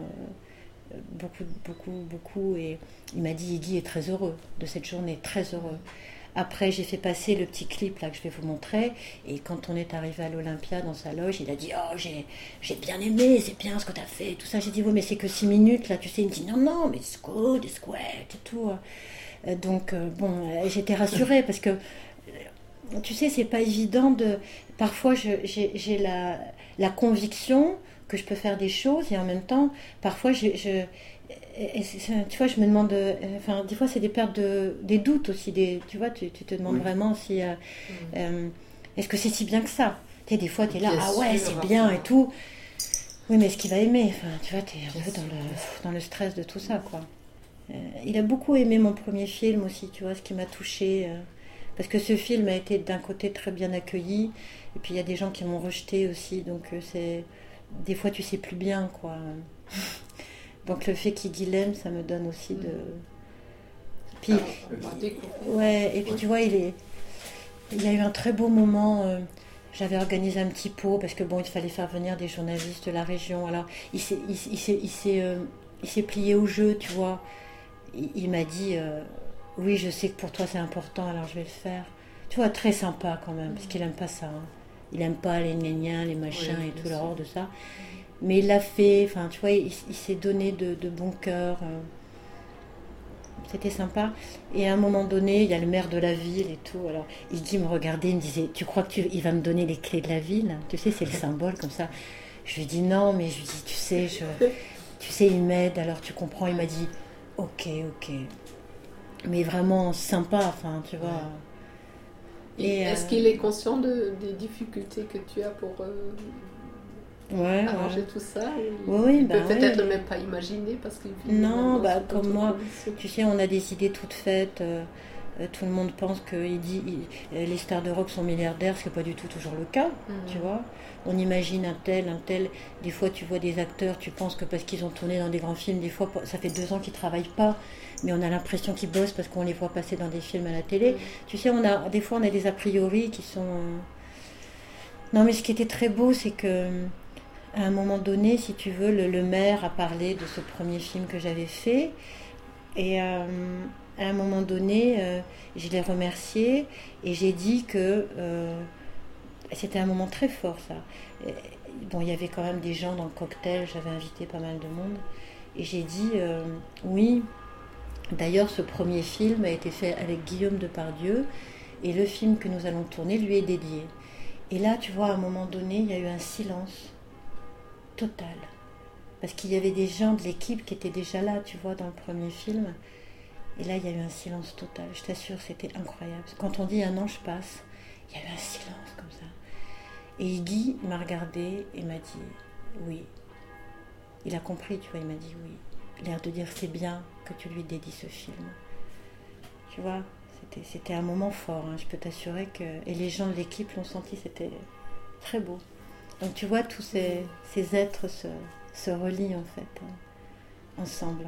S1: beaucoup, beaucoup, beaucoup. Et il m'a dit, Iggy est très heureux de cette journée, très heureux. après, j'ai fait passer le petit clip là que je vais vous montrer. Et quand on est arrivé à l'Olympia dans sa loge, il a dit oh j'ai bien aimé, c'est bien ce que tu as fait, tout ça. J'ai dit oui mais c'est que 6 minutes là, tu sais. Il me dit non mais it's good, it's great et tout. Donc j'étais rassurée parce que tu sais c'est pas évident de. Parfois j'ai la conviction que je peux faire des choses et en même temps parfois tu vois, je me demande, des fois c'est des pertes des doutes aussi, tu vois, tu te demandes vraiment si, est-ce que c'est si bien que ça? Tu sais, des fois tu es là, ah ouais, c'est bien et tout. Oui, mais est-ce qu'il va aimer? Enfin, tu vois, tu es un peu dans le stress de tout ça, quoi. Il a beaucoup aimé mon premier film aussi, tu vois, ce qui m'a touchée. Parce que ce film a été d'un côté très bien accueilli, et puis il y a des gens qui m'ont rejeté aussi, donc des fois tu sais plus bien, quoi. Donc le fait qu'il aime, ça me donne aussi de. Puis, ouais, et puis tu vois, il y a eu un très beau moment. J'avais organisé un petit pot parce que il fallait faire venir des journalistes de la région. Alors il s'est plié au jeu, tu vois. Il m'a dit oui, je sais que pour toi c'est important, alors je vais le faire. Tu vois, très sympa quand même, parce qu'il aime pas ça. Hein. Il aime pas les gnagnins, les machins et tout, l'horreur de ça. Mais il l'a fait, enfin, tu vois, il s'est donné de bon cœur. C'était sympa. Et à un moment donné, il y a le maire de la ville et tout. Alors, il me regardait, il me disait, tu crois qu'il va me donner les clés de la ville? Tu sais, c'est le symbole comme ça. Je lui dis non, mais je lui dis, tu sais, il m'aide, alors tu comprends. Il m'a dit, ok. Mais vraiment sympa, enfin, tu vois.
S2: Et est-ce qu'il est conscient des difficultés que tu as pour... arranger tout ça. Il peut peut-être même pas imaginer parce qu'il
S1: non, comme moi, tu sais, on a des idées toutes faites. Tout le monde pense que les stars de rock sont milliardaires, ce qui n'est pas du tout toujours le cas, tu vois. On imagine un tel. Des fois, tu vois des acteurs, tu penses que parce qu'ils ont tourné dans des grands films, des fois, ça fait 2 ans qu'ils ne travaillent pas, mais on a l'impression qu'ils bossent parce qu'on les voit passer dans des films à la télé. Tu sais, des fois, on a des a priori qui sont... Non, mais ce qui était très beau, c'est que à un moment donné, si tu veux, le maire a parlé de ce premier film que j'avais fait. Et à un moment donné, je l'ai remercié et j'ai dit que c'était un moment très fort, ça. Il y avait quand même des gens dans le cocktail, j'avais invité pas mal de monde. Et j'ai dit, oui, d'ailleurs, ce premier film a été fait avec Guillaume Depardieu et le film que nous allons tourner lui est dédié. Et là, tu vois, à un moment donné, il y a eu un silence total. Parce qu'il y avait des gens de l'équipe qui étaient déjà là, tu vois, dans le premier film. Et là, il y a eu un silence total. Je t'assure, c'était incroyable. Quand on dit un ange passe, il y a eu un silence comme ça. Et Guy m'a regardé et m'a dit oui. Il a compris, tu vois, il m'a dit oui. L'air de dire c'est bien que tu lui dédies ce film. Tu vois, c'était un moment fort, hein, je peux t'assurer que... Et les gens de l'équipe l'ont senti, c'était très beau. Donc tu vois, tous ces êtres se relient en fait, ensemble.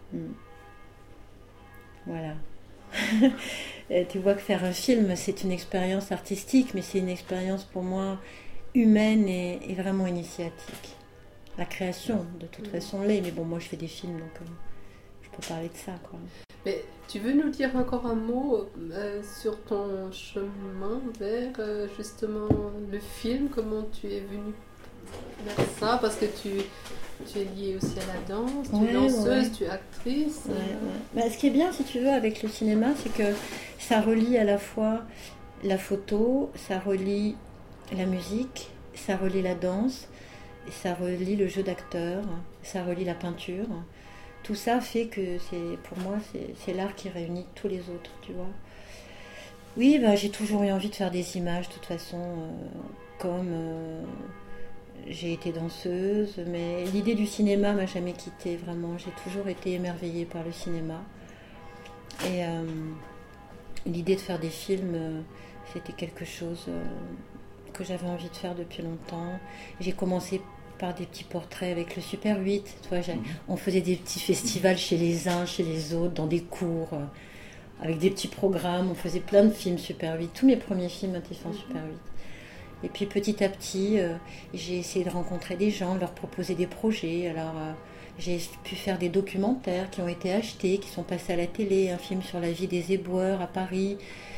S1: Voilà. Et tu vois que faire un film, c'est une expérience artistique, mais c'est une expérience pour moi humaine et vraiment initiatique. La création, de toute façon, l'est. Mais bon, moi je fais des films, donc je peux parler de ça, quoi.
S2: Mais tu veux nous dire encore un mot sur ton chemin vers justement le film, comment tu es venue vers ça? Parce que tu es liée aussi à la danse, tu es danseuse, tu es actrice.
S1: Ce qui est bien, si tu veux, avec le cinéma, c'est que ça relie à la fois la photo, ça relie la musique, ça relie la danse, ça relie le jeu d'acteur, ça relie la peinture. Tout ça fait que pour moi, c'est l'art qui réunit tous les autres, tu vois. Oui, j'ai toujours eu envie de faire des images, de toute façon, comme j'ai été danseuse, mais l'idée du cinéma m'a jamais quittée, vraiment. J'ai toujours été émerveillée par le cinéma. Et l'idée de faire des films, c'était quelque chose que j'avais envie de faire depuis longtemps. J'ai commencé par des petits portraits avec le Super 8. Tu vois, on faisait des petits festivals chez les uns, chez les autres, dans des cours, avec des petits programmes. On faisait plein de films Super 8. Tous mes premiers films étaient faits en Super 8. Et puis petit à petit, j'ai essayé de rencontrer des gens, de leur proposer des projets. Alors j'ai pu faire des documentaires qui ont été achetés, qui sont passés à la télé, un film sur la vie des éboueurs à Paris.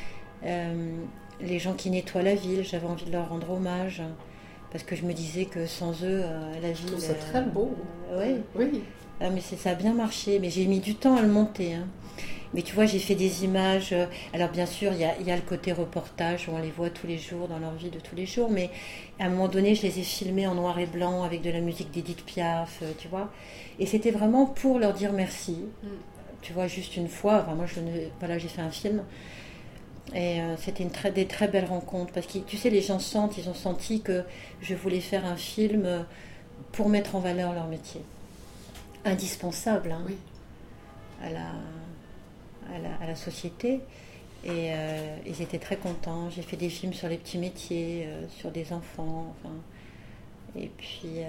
S1: Les gens qui nettoient la ville, j'avais envie de leur rendre hommage. Parce que je me disais que sans eux, la ville...
S2: C'est très beau.
S1: Ouais.
S2: Oui.
S1: Ah, mais ça a bien marché, mais j'ai mis du temps à le monter. Hein. Mais tu vois, j'ai fait des images. Alors bien sûr, il y a le côté reportage où on les voit tous les jours dans leur vie de tous les jours. Mais à un moment donné, je les ai filmés en noir et blanc avec de la musique d'Edith Piaf, tu vois. Et c'était vraiment pour leur dire merci. Tu vois, juste une fois. Enfin, moi, voilà, j'ai fait un film. Et c'était des très belles rencontres. Parce que tu sais, les gens ils ont senti que je voulais faire un film pour mettre en valeur leur métier. Indispensable, hein,
S2: oui.
S1: à la société. Et ils étaient très contents. J'ai fait des films sur les petits métiers, sur des enfants. Enfin, et puis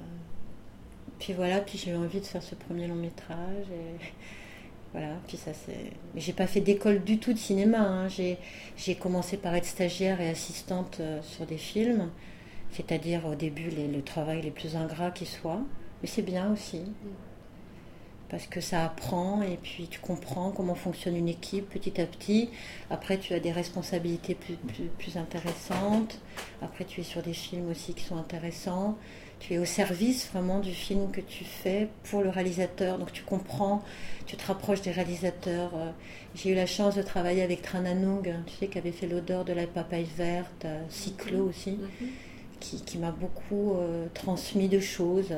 S1: voilà, puis j'ai eu envie de faire ce premier long métrage. Et voilà, puis ça c'est... Mais j'ai pas fait d'école du tout de cinéma. Hein. J'ai commencé par être stagiaire et assistante sur des films. C'est-à-dire au début le travail les plus ingrats qui soit. Mais c'est bien aussi. Parce que ça apprend et puis tu comprends comment fonctionne une équipe petit à petit. Après, tu as des responsabilités plus intéressantes. Après, tu es sur des films aussi qui sont intéressants. Tu es au service vraiment du film que tu fais pour le réalisateur. Donc tu comprends, tu te rapproches des réalisateurs. J'ai eu la chance de travailler avec Tran Anung, tu sais, qui avait fait L'odeur de la papaye verte, Cyclo aussi, qui m'a beaucoup transmis de choses.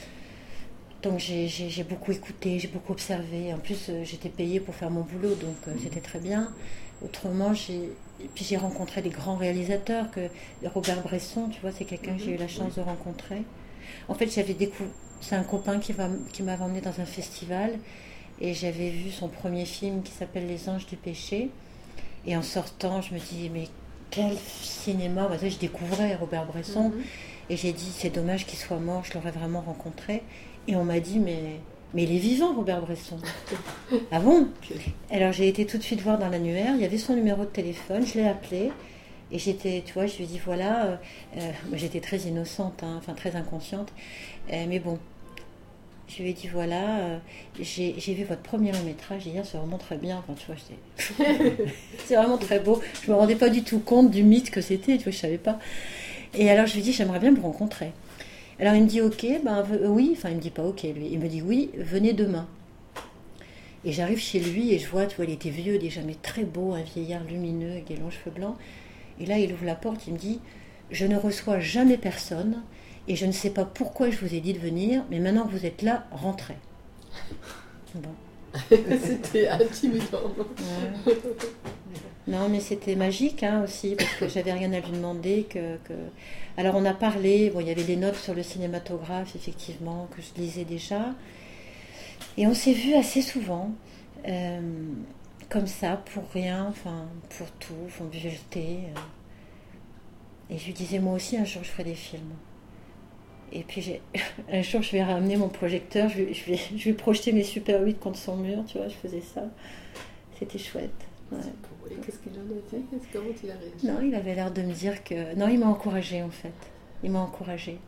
S1: Donc j'ai beaucoup écouté, j'ai beaucoup observé. En plus, j'étais payée pour faire mon boulot, donc c'était très bien. Autrement, j'ai rencontré des grands réalisateurs. Robert Bresson, tu vois, c'est quelqu'un que j'ai eu la chance de rencontrer. En fait, c'est un copain qui m'avait emmené dans un festival et j'avais vu son premier film qui s'appelle Les Anges du péché. Et en sortant, je me dis, mais quel cinéma! Je découvrais Robert Bresson et j'ai dit, c'est dommage qu'il soit mort, je l'aurais vraiment rencontré. Et on m'a dit, mais il est vivant, Robert Bresson. Ah bon? Alors j'ai été tout de suite voir dans l'annuaire, il y avait son numéro de téléphone, je l'ai appelé. Et je lui ai dit, voilà, j'étais très innocente, hein, enfin très inconsciente. Mais bon, je lui ai dit, voilà, j'ai vu votre premier long métrage hier, c'est vraiment très bien. Enfin, tu vois, c'est vraiment très beau. Je me rendais pas du tout compte du mythe que c'était, tu vois, je savais pas. Et alors je lui ai dit, j'aimerais bien vous rencontrer. Alors il me dit ok, oui, enfin il me dit pas ok lui, il me dit oui, venez demain. Et j'arrive chez lui et je vois, tu vois, il était vieux déjà, mais très beau, un vieillard lumineux avec des longs cheveux blancs. Et là il ouvre la porte, il me dit, je ne reçois jamais personne et je ne sais pas pourquoi je vous ai dit de venir, mais maintenant que vous êtes là, rentrez. Bon.
S2: C'était intimidant.
S1: Ouais. Non, mais c'était magique hein, aussi, parce que j'avais rien à lui demander. Alors on a parlé, bon, il y avait des notes sur le cinématographe, effectivement, que je lisais déjà. Et on s'est vu assez souvent, comme ça, pour rien, enfin, pour tout, on buvait le thé. Et je lui disais, moi aussi, un jour, je ferai des films. Et puis un jour, je vais ramener mon projecteur, je vais projeter mes Super 8 contre son mur, tu vois, je faisais ça. C'était chouette. Ouais.
S2: Et qu'est-ce qu'il en a dit? Comment il a réagi?
S1: Non, il avait l'air de me dire que... Non, il m'a encouragée en fait. Il m'a encouragée.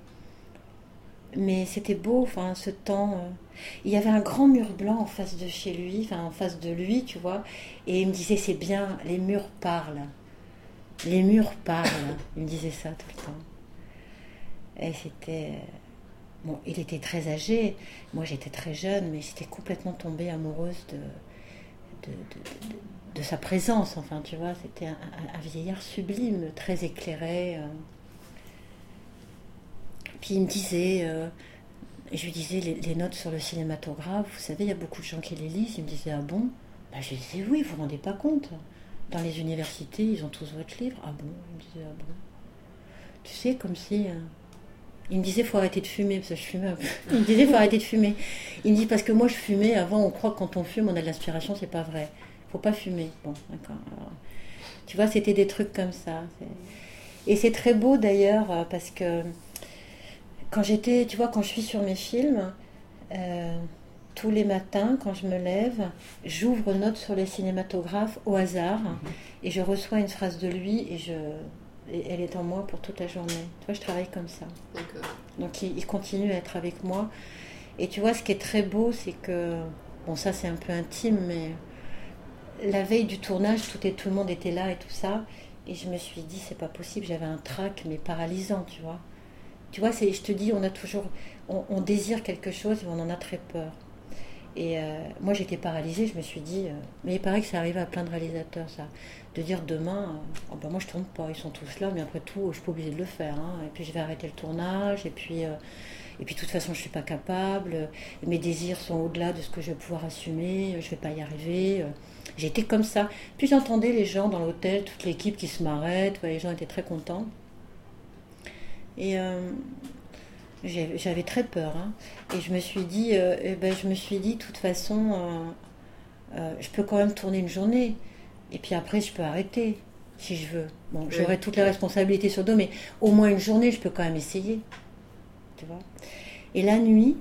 S1: Mais c'était beau, enfin, ce temps... Il y avait un grand mur blanc en face de chez lui, enfin, en face de lui, tu vois. Et il me disait, c'est bien, les murs parlent. Les murs parlent. Il me disait ça tout le temps. Et c'était... Bon, il était très âgé. Moi, j'étais très jeune, mais j'étais complètement tombée amoureuse de sa présence, enfin tu vois, c'était un vieillard sublime, très éclairé. Puis il me disait, je lui disais les notes sur le cinématographe, vous savez, il y a beaucoup de gens qui les lisent. Il me disait, ah bon? Je lui disais, oui, vous vous rendez pas compte, dans les universités, ils ont tous votre livre. Ah bon? Il me disait, ah bon? Tu sais, comme si... Il me disait, faut arrêter de fumer, parce que je fumais un peu. Il me disait, faut arrêter de fumer. Il me dit, parce que moi je fumais, avant on croit que quand on fume, on a de l'inspiration, c'est pas vrai. Faut pas fumer. Bon, d'accord. Alors, tu vois, c'était des trucs comme ça. Et c'est très beau d'ailleurs, parce que quand je suis sur mes films, tous les matins, quand je me lève, j'ouvre note sur les cinématographes au hasard, et je reçois une phrase de lui, et elle est en moi pour toute la journée. Tu vois, je travaille comme ça.
S2: D'accord.
S1: Donc il continue à être avec moi. Et tu vois, ce qui est très beau, c'est que... Bon, ça c'est un peu intime, mais... la veille du tournage, tout le monde était là et tout ça. Et je me suis dit, c'est pas possible, j'avais un trac, mais paralysant, tu vois. Tu vois, je te dis, on désire quelque chose et on en a très peur. Et moi, j'étais paralysée, je me suis dit, mais il paraît que ça arrive à plein de réalisateurs, ça, de dire demain, moi je tourne pas, ils sont tous là, mais après tout, je suis pas obligée de le faire. Hein. Et puis je vais arrêter le tournage, et puis de toute façon, je suis pas capable, mes désirs sont au-delà de ce que je vais pouvoir assumer, je vais pas y arriver. J'étais comme ça. Puis j'entendais les gens dans l'hôtel, toute l'équipe qui se marrait, les gens étaient très contents. Et j'avais très peur. Hein. Et je me suis dit, de toute façon, je peux quand même tourner une journée. Et puis après, je peux arrêter, si je veux. Bon, j'aurai toutes les responsabilités sur le dos, mais au moins une journée, je peux quand même essayer. Tu vois. Et la nuit,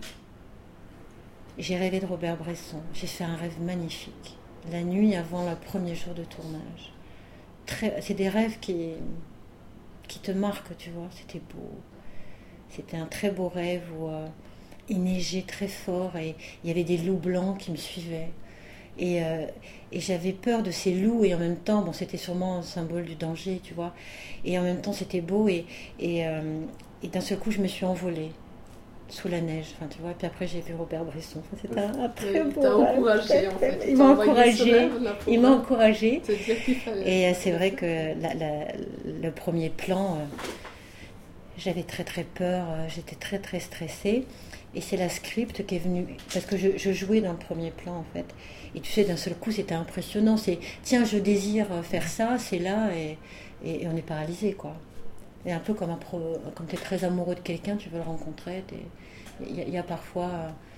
S1: j'ai rêvé de Robert Bresson. J'ai fait un rêve magnifique. La nuit avant le premier jour de tournage. C'est des rêves qui te marquent, tu vois. C'était beau. C'était un très beau rêve où il neigeait très fort et il y avait des loups blancs qui me suivaient. Et j'avais peur de ces loups et en même temps, c'était sûrement un symbole du danger, tu vois. Et en même temps, c'était beau et d'un seul coup, je me suis envolée sous la neige, tu vois. Et puis après, j'ai vu Robert Bresson. C'était un très beau rêve.
S2: Encouragé, en fait.
S1: Il m'a encouragée. Et c'est vrai que le premier plan, j'avais très très peur, j'étais très très stressée. Et c'est la script qui est venue, parce que je jouais dans le premier plan en fait. Et tu sais, d'un seul coup, c'était impressionnant. C'est, tiens, je désire faire ça, c'est là, et on est paralysé, quoi. Et un peu comme tu es très amoureux de quelqu'un, tu veux le rencontrer. Il y a parfois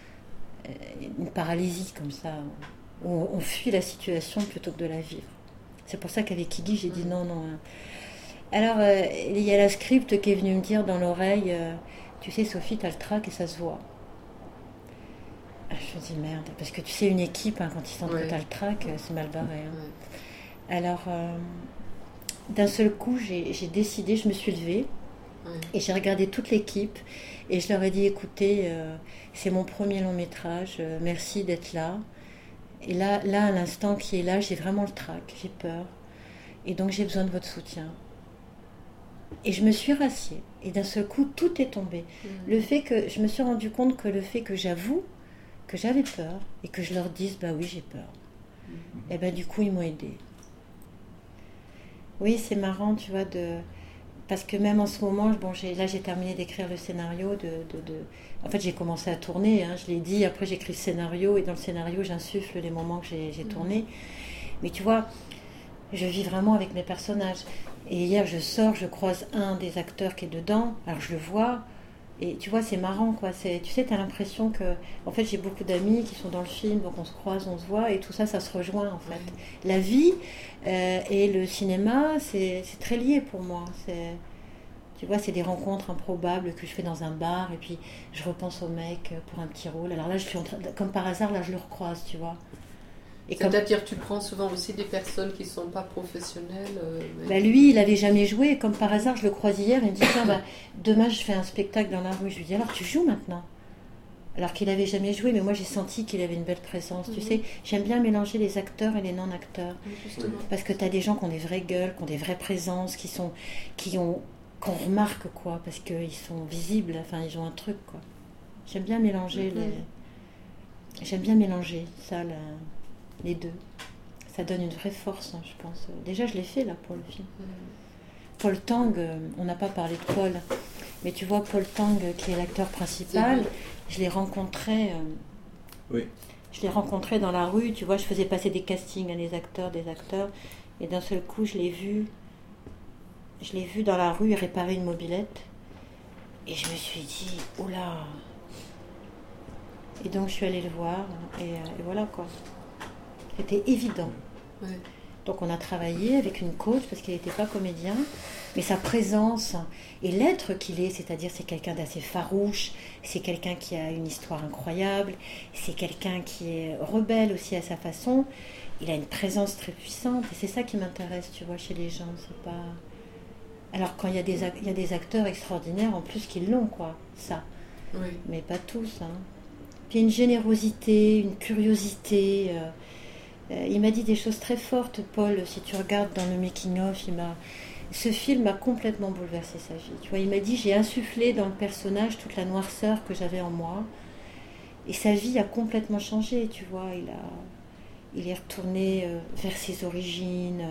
S1: une paralysie comme ça, où on fuit la situation plutôt que de la vivre. C'est pour ça qu'avec Iggy, j'ai dit non. Alors, il y a la script qui est venue me dire dans l'oreille, tu sais, Sophie, t'as le trac et ça se voit. Je me dis merde, parce que tu sais, une équipe, quand ils sentent que t'as le trac, c'est mal barré. Hein. Alors, d'un seul coup, j'ai décidé, je me suis levée et j'ai regardé toute l'équipe et je leur ai dit, écoutez, c'est mon premier long métrage, merci d'être là. Et là, à l'instant qui est là, j'ai vraiment le trac, j'ai peur. Et donc, j'ai besoin de votre soutien. Et je me suis rassiée. Et d'un seul coup, tout est tombé. Le fait que je me suis rendu compte que le fait que j'avoue que j'avais peur et que je leur dise, bah oui, j'ai peur. Et ben du coup, ils m'ont aidée. Oui, c'est marrant, tu vois, parce que même en ce moment, j'ai terminé d'écrire le scénario En fait, j'ai commencé à tourner, je l'ai dit, après j'écris le scénario, et dans le scénario, j'insuffle les moments que j'ai tournés. Mais tu vois, je vis vraiment avec mes personnages. Et hier, je sors, je croise un des acteurs qui est dedans, alors je le vois, et tu vois, c'est marrant, quoi. Tu sais, t'as l'impression que... En fait, j'ai beaucoup d'amis qui sont dans le film, donc on se croise, on se voit, et tout ça, ça se rejoint, en fait. La vie et le cinéma, c'est très lié pour moi. Tu vois, c'est des rencontres improbables que je fais dans un bar, et puis je repense au mec pour un petit rôle. Alors là, je suis comme par hasard, là, je le recroise, tu vois.
S2: C'est-à-dire tu prends souvent aussi des personnes qui ne sont pas professionnelles
S1: lui, il n'avait jamais joué, et comme par hasard, je le croise hier, il me dit, tiens, demain, je fais un spectacle dans la rue. Je lui dis, alors tu joues maintenant? Alors qu'il n'avait jamais joué, mais moi, j'ai senti qu'il avait une belle présence. Tu sais, j'aime bien mélanger les acteurs et les non-acteurs. Parce que tu as des gens qui ont des vraies gueules, qui ont des vraies présences, qu'on remarque, quoi, parce qu'ils sont visibles, ils ont un truc, quoi. J'aime bien mélanger ça, les deux. Ça donne une vraie force, je pense. Déjà, je l'ai fait, là, pour le film. Paul Tang, on n'a pas parlé de Paul, mais tu vois, Paul Tang, qui est l'acteur principal, je l'ai rencontré... Je l'ai rencontré dans la rue, tu vois, je faisais passer des castings à des acteurs, et d'un seul coup, je l'ai vu dans la rue réparer une mobilette, et je me suis dit, oula. Et donc, je suis allée le voir, et voilà, quoi. C'était évident. Donc on a travaillé avec une coach parce qu'il n'était pas comédien, mais sa présence et l'être qu'il est, c'est-à-dire c'est quelqu'un d'assez farouche, c'est quelqu'un qui a une histoire incroyable, c'est quelqu'un qui est rebelle aussi à sa façon, il a une présence très puissante et c'est ça qui m'intéresse, tu vois, chez les gens, c'est pas... Alors quand il y a des acteurs extraordinaires en plus qui l'ont, quoi, ça, mais pas tous, Puis une générosité, une curiosité... Il m'a dit des choses très fortes, Paul. Si tu regardes dans le making-of, ce film a complètement bouleversé sa vie. Tu vois, il m'a dit, j'ai insufflé dans le personnage toute la noirceur que j'avais en moi. Et sa vie a complètement changé, tu vois. Il est retourné vers ses origines.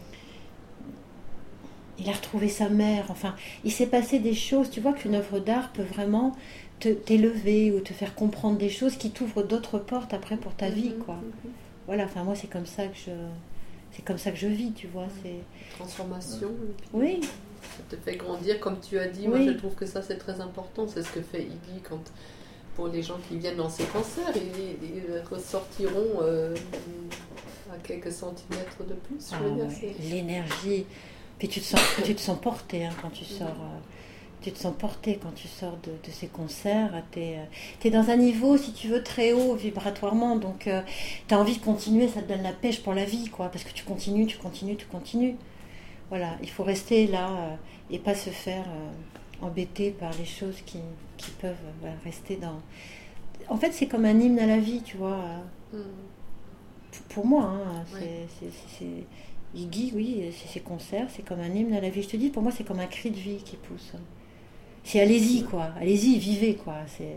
S1: Il a retrouvé sa mère. Enfin, il s'est passé des choses. Tu vois qu'une œuvre d'art peut vraiment t'élever ou te faire comprendre des choses qui t'ouvrent d'autres portes après pour ta vie, quoi. Voilà, enfin moi c'est comme ça que je vis, tu vois. C'est
S2: transformation.
S1: Oui.
S2: Ça te fait grandir, comme tu as dit.
S1: Oui.
S2: Moi je trouve que ça c'est très important. C'est ce que fait Iggy pour les gens qui viennent dans ses concerts. Ils ressortiront à quelques centimètres de plus. Je veux dire,
S1: ouais. L'énergie. Puis tu te sens porté quand tu sors. Tu te sens porté quand tu sors de ces concerts. T'es dans un niveau, si tu veux, très haut vibratoirement. Donc, t'as envie de continuer, ça te donne la pêche pour la vie, quoi. Parce que tu continues. Voilà, il faut rester là et pas se faire embêter par les choses qui peuvent rester dans... En fait, c'est comme un hymne à la vie, tu vois. Pour moi, c'est Iggy, oui, ses concerts, c'est comme un hymne à la vie. Je te dis, pour moi, c'est comme un cri de vie qui pousse. C'est allez-y, quoi. Allez-y, vivez, quoi.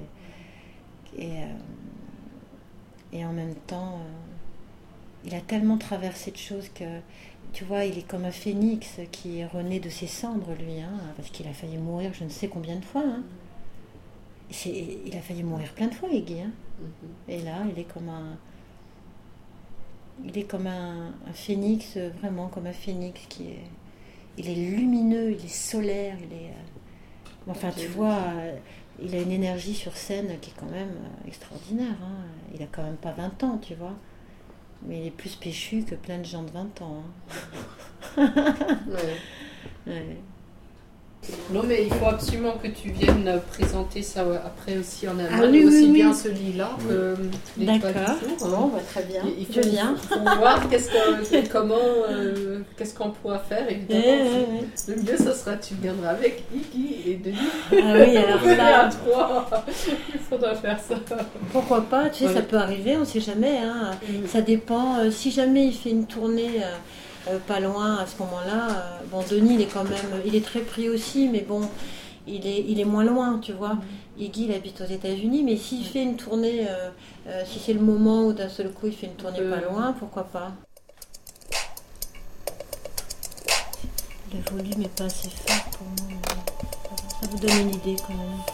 S1: Et en même temps, il a tellement traversé de choses que, tu vois, il est comme un phénix qui renaît de ses cendres, lui, parce qu'il a failli mourir je ne sais combien de fois. Il a failli mourir plein de fois, Iggy. Et là, il est comme un phénix, vraiment comme un phénix il est lumineux, il est solaire, enfin tu vois, il a une énergie sur scène qui est quand même extraordinaire. Il a quand même pas 20 ans, tu vois, mais il est plus péchu que plein de gens de 20 ans. Ouais.
S2: Non, mais il faut absolument que tu viennes présenter ça après aussi en Allemagne, aussi bien ce lit-là que les
S1: D'accord.
S2: toits du jour.
S1: Très bien.
S2: Il
S1: Je viens.
S2: faut voir qu'est-ce qu'on pourra faire, évidemment. Le mieux, ça sera tu viendras avec Iggy et Denis.
S1: Ah oui, alors là,
S2: à trois, il faudra faire ça.
S1: Pourquoi pas, tu sais, ça peut arriver, on ne sait jamais. Ça dépend. Si jamais il fait une tournée... pas loin à ce moment-là. Denis, il est très pris aussi, mais bon, il est moins loin, tu vois. Iggy, il habite aux États-Unis, mais s'il fait une tournée, si c'est le moment où d'un seul coup il fait une tournée pas loin, pourquoi pas. Le volume n'est pas assez fort pour moi. Ça vous donne une idée quand même.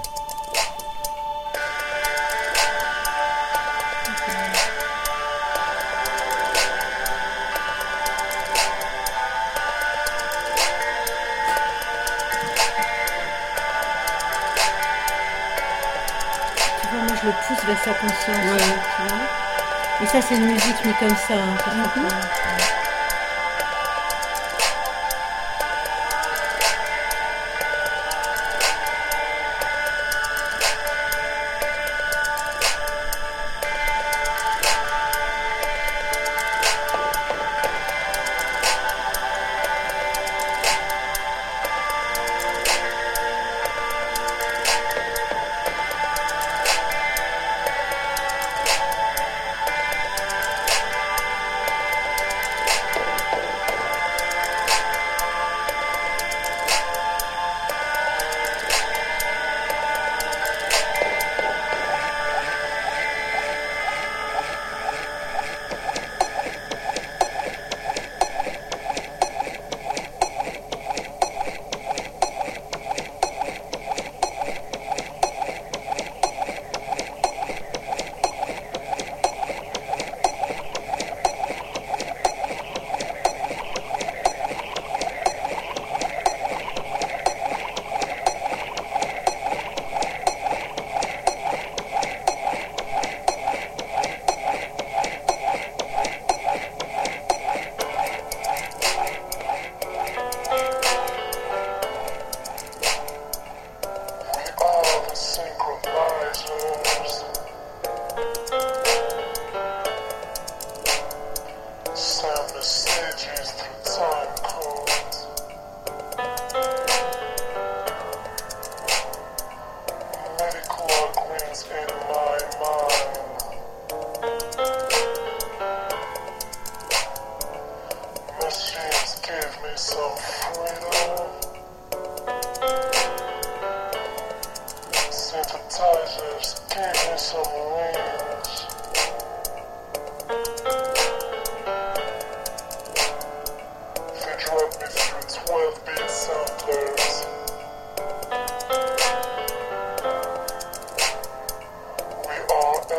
S1: Je le pousse vers sa conscience, tu vois. Et ça, c'est une musique mise comme ça.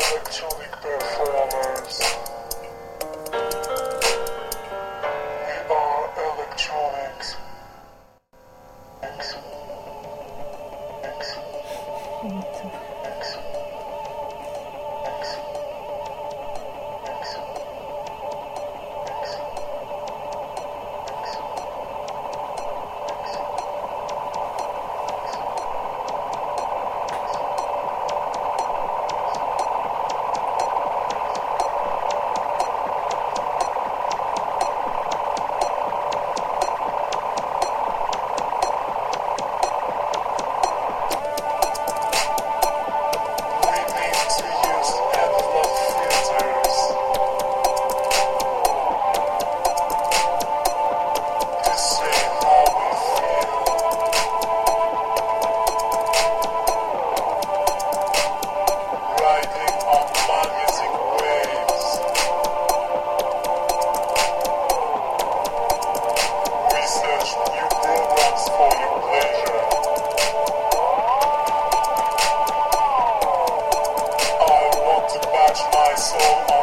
S4: electronic performers. We are electronics. My soul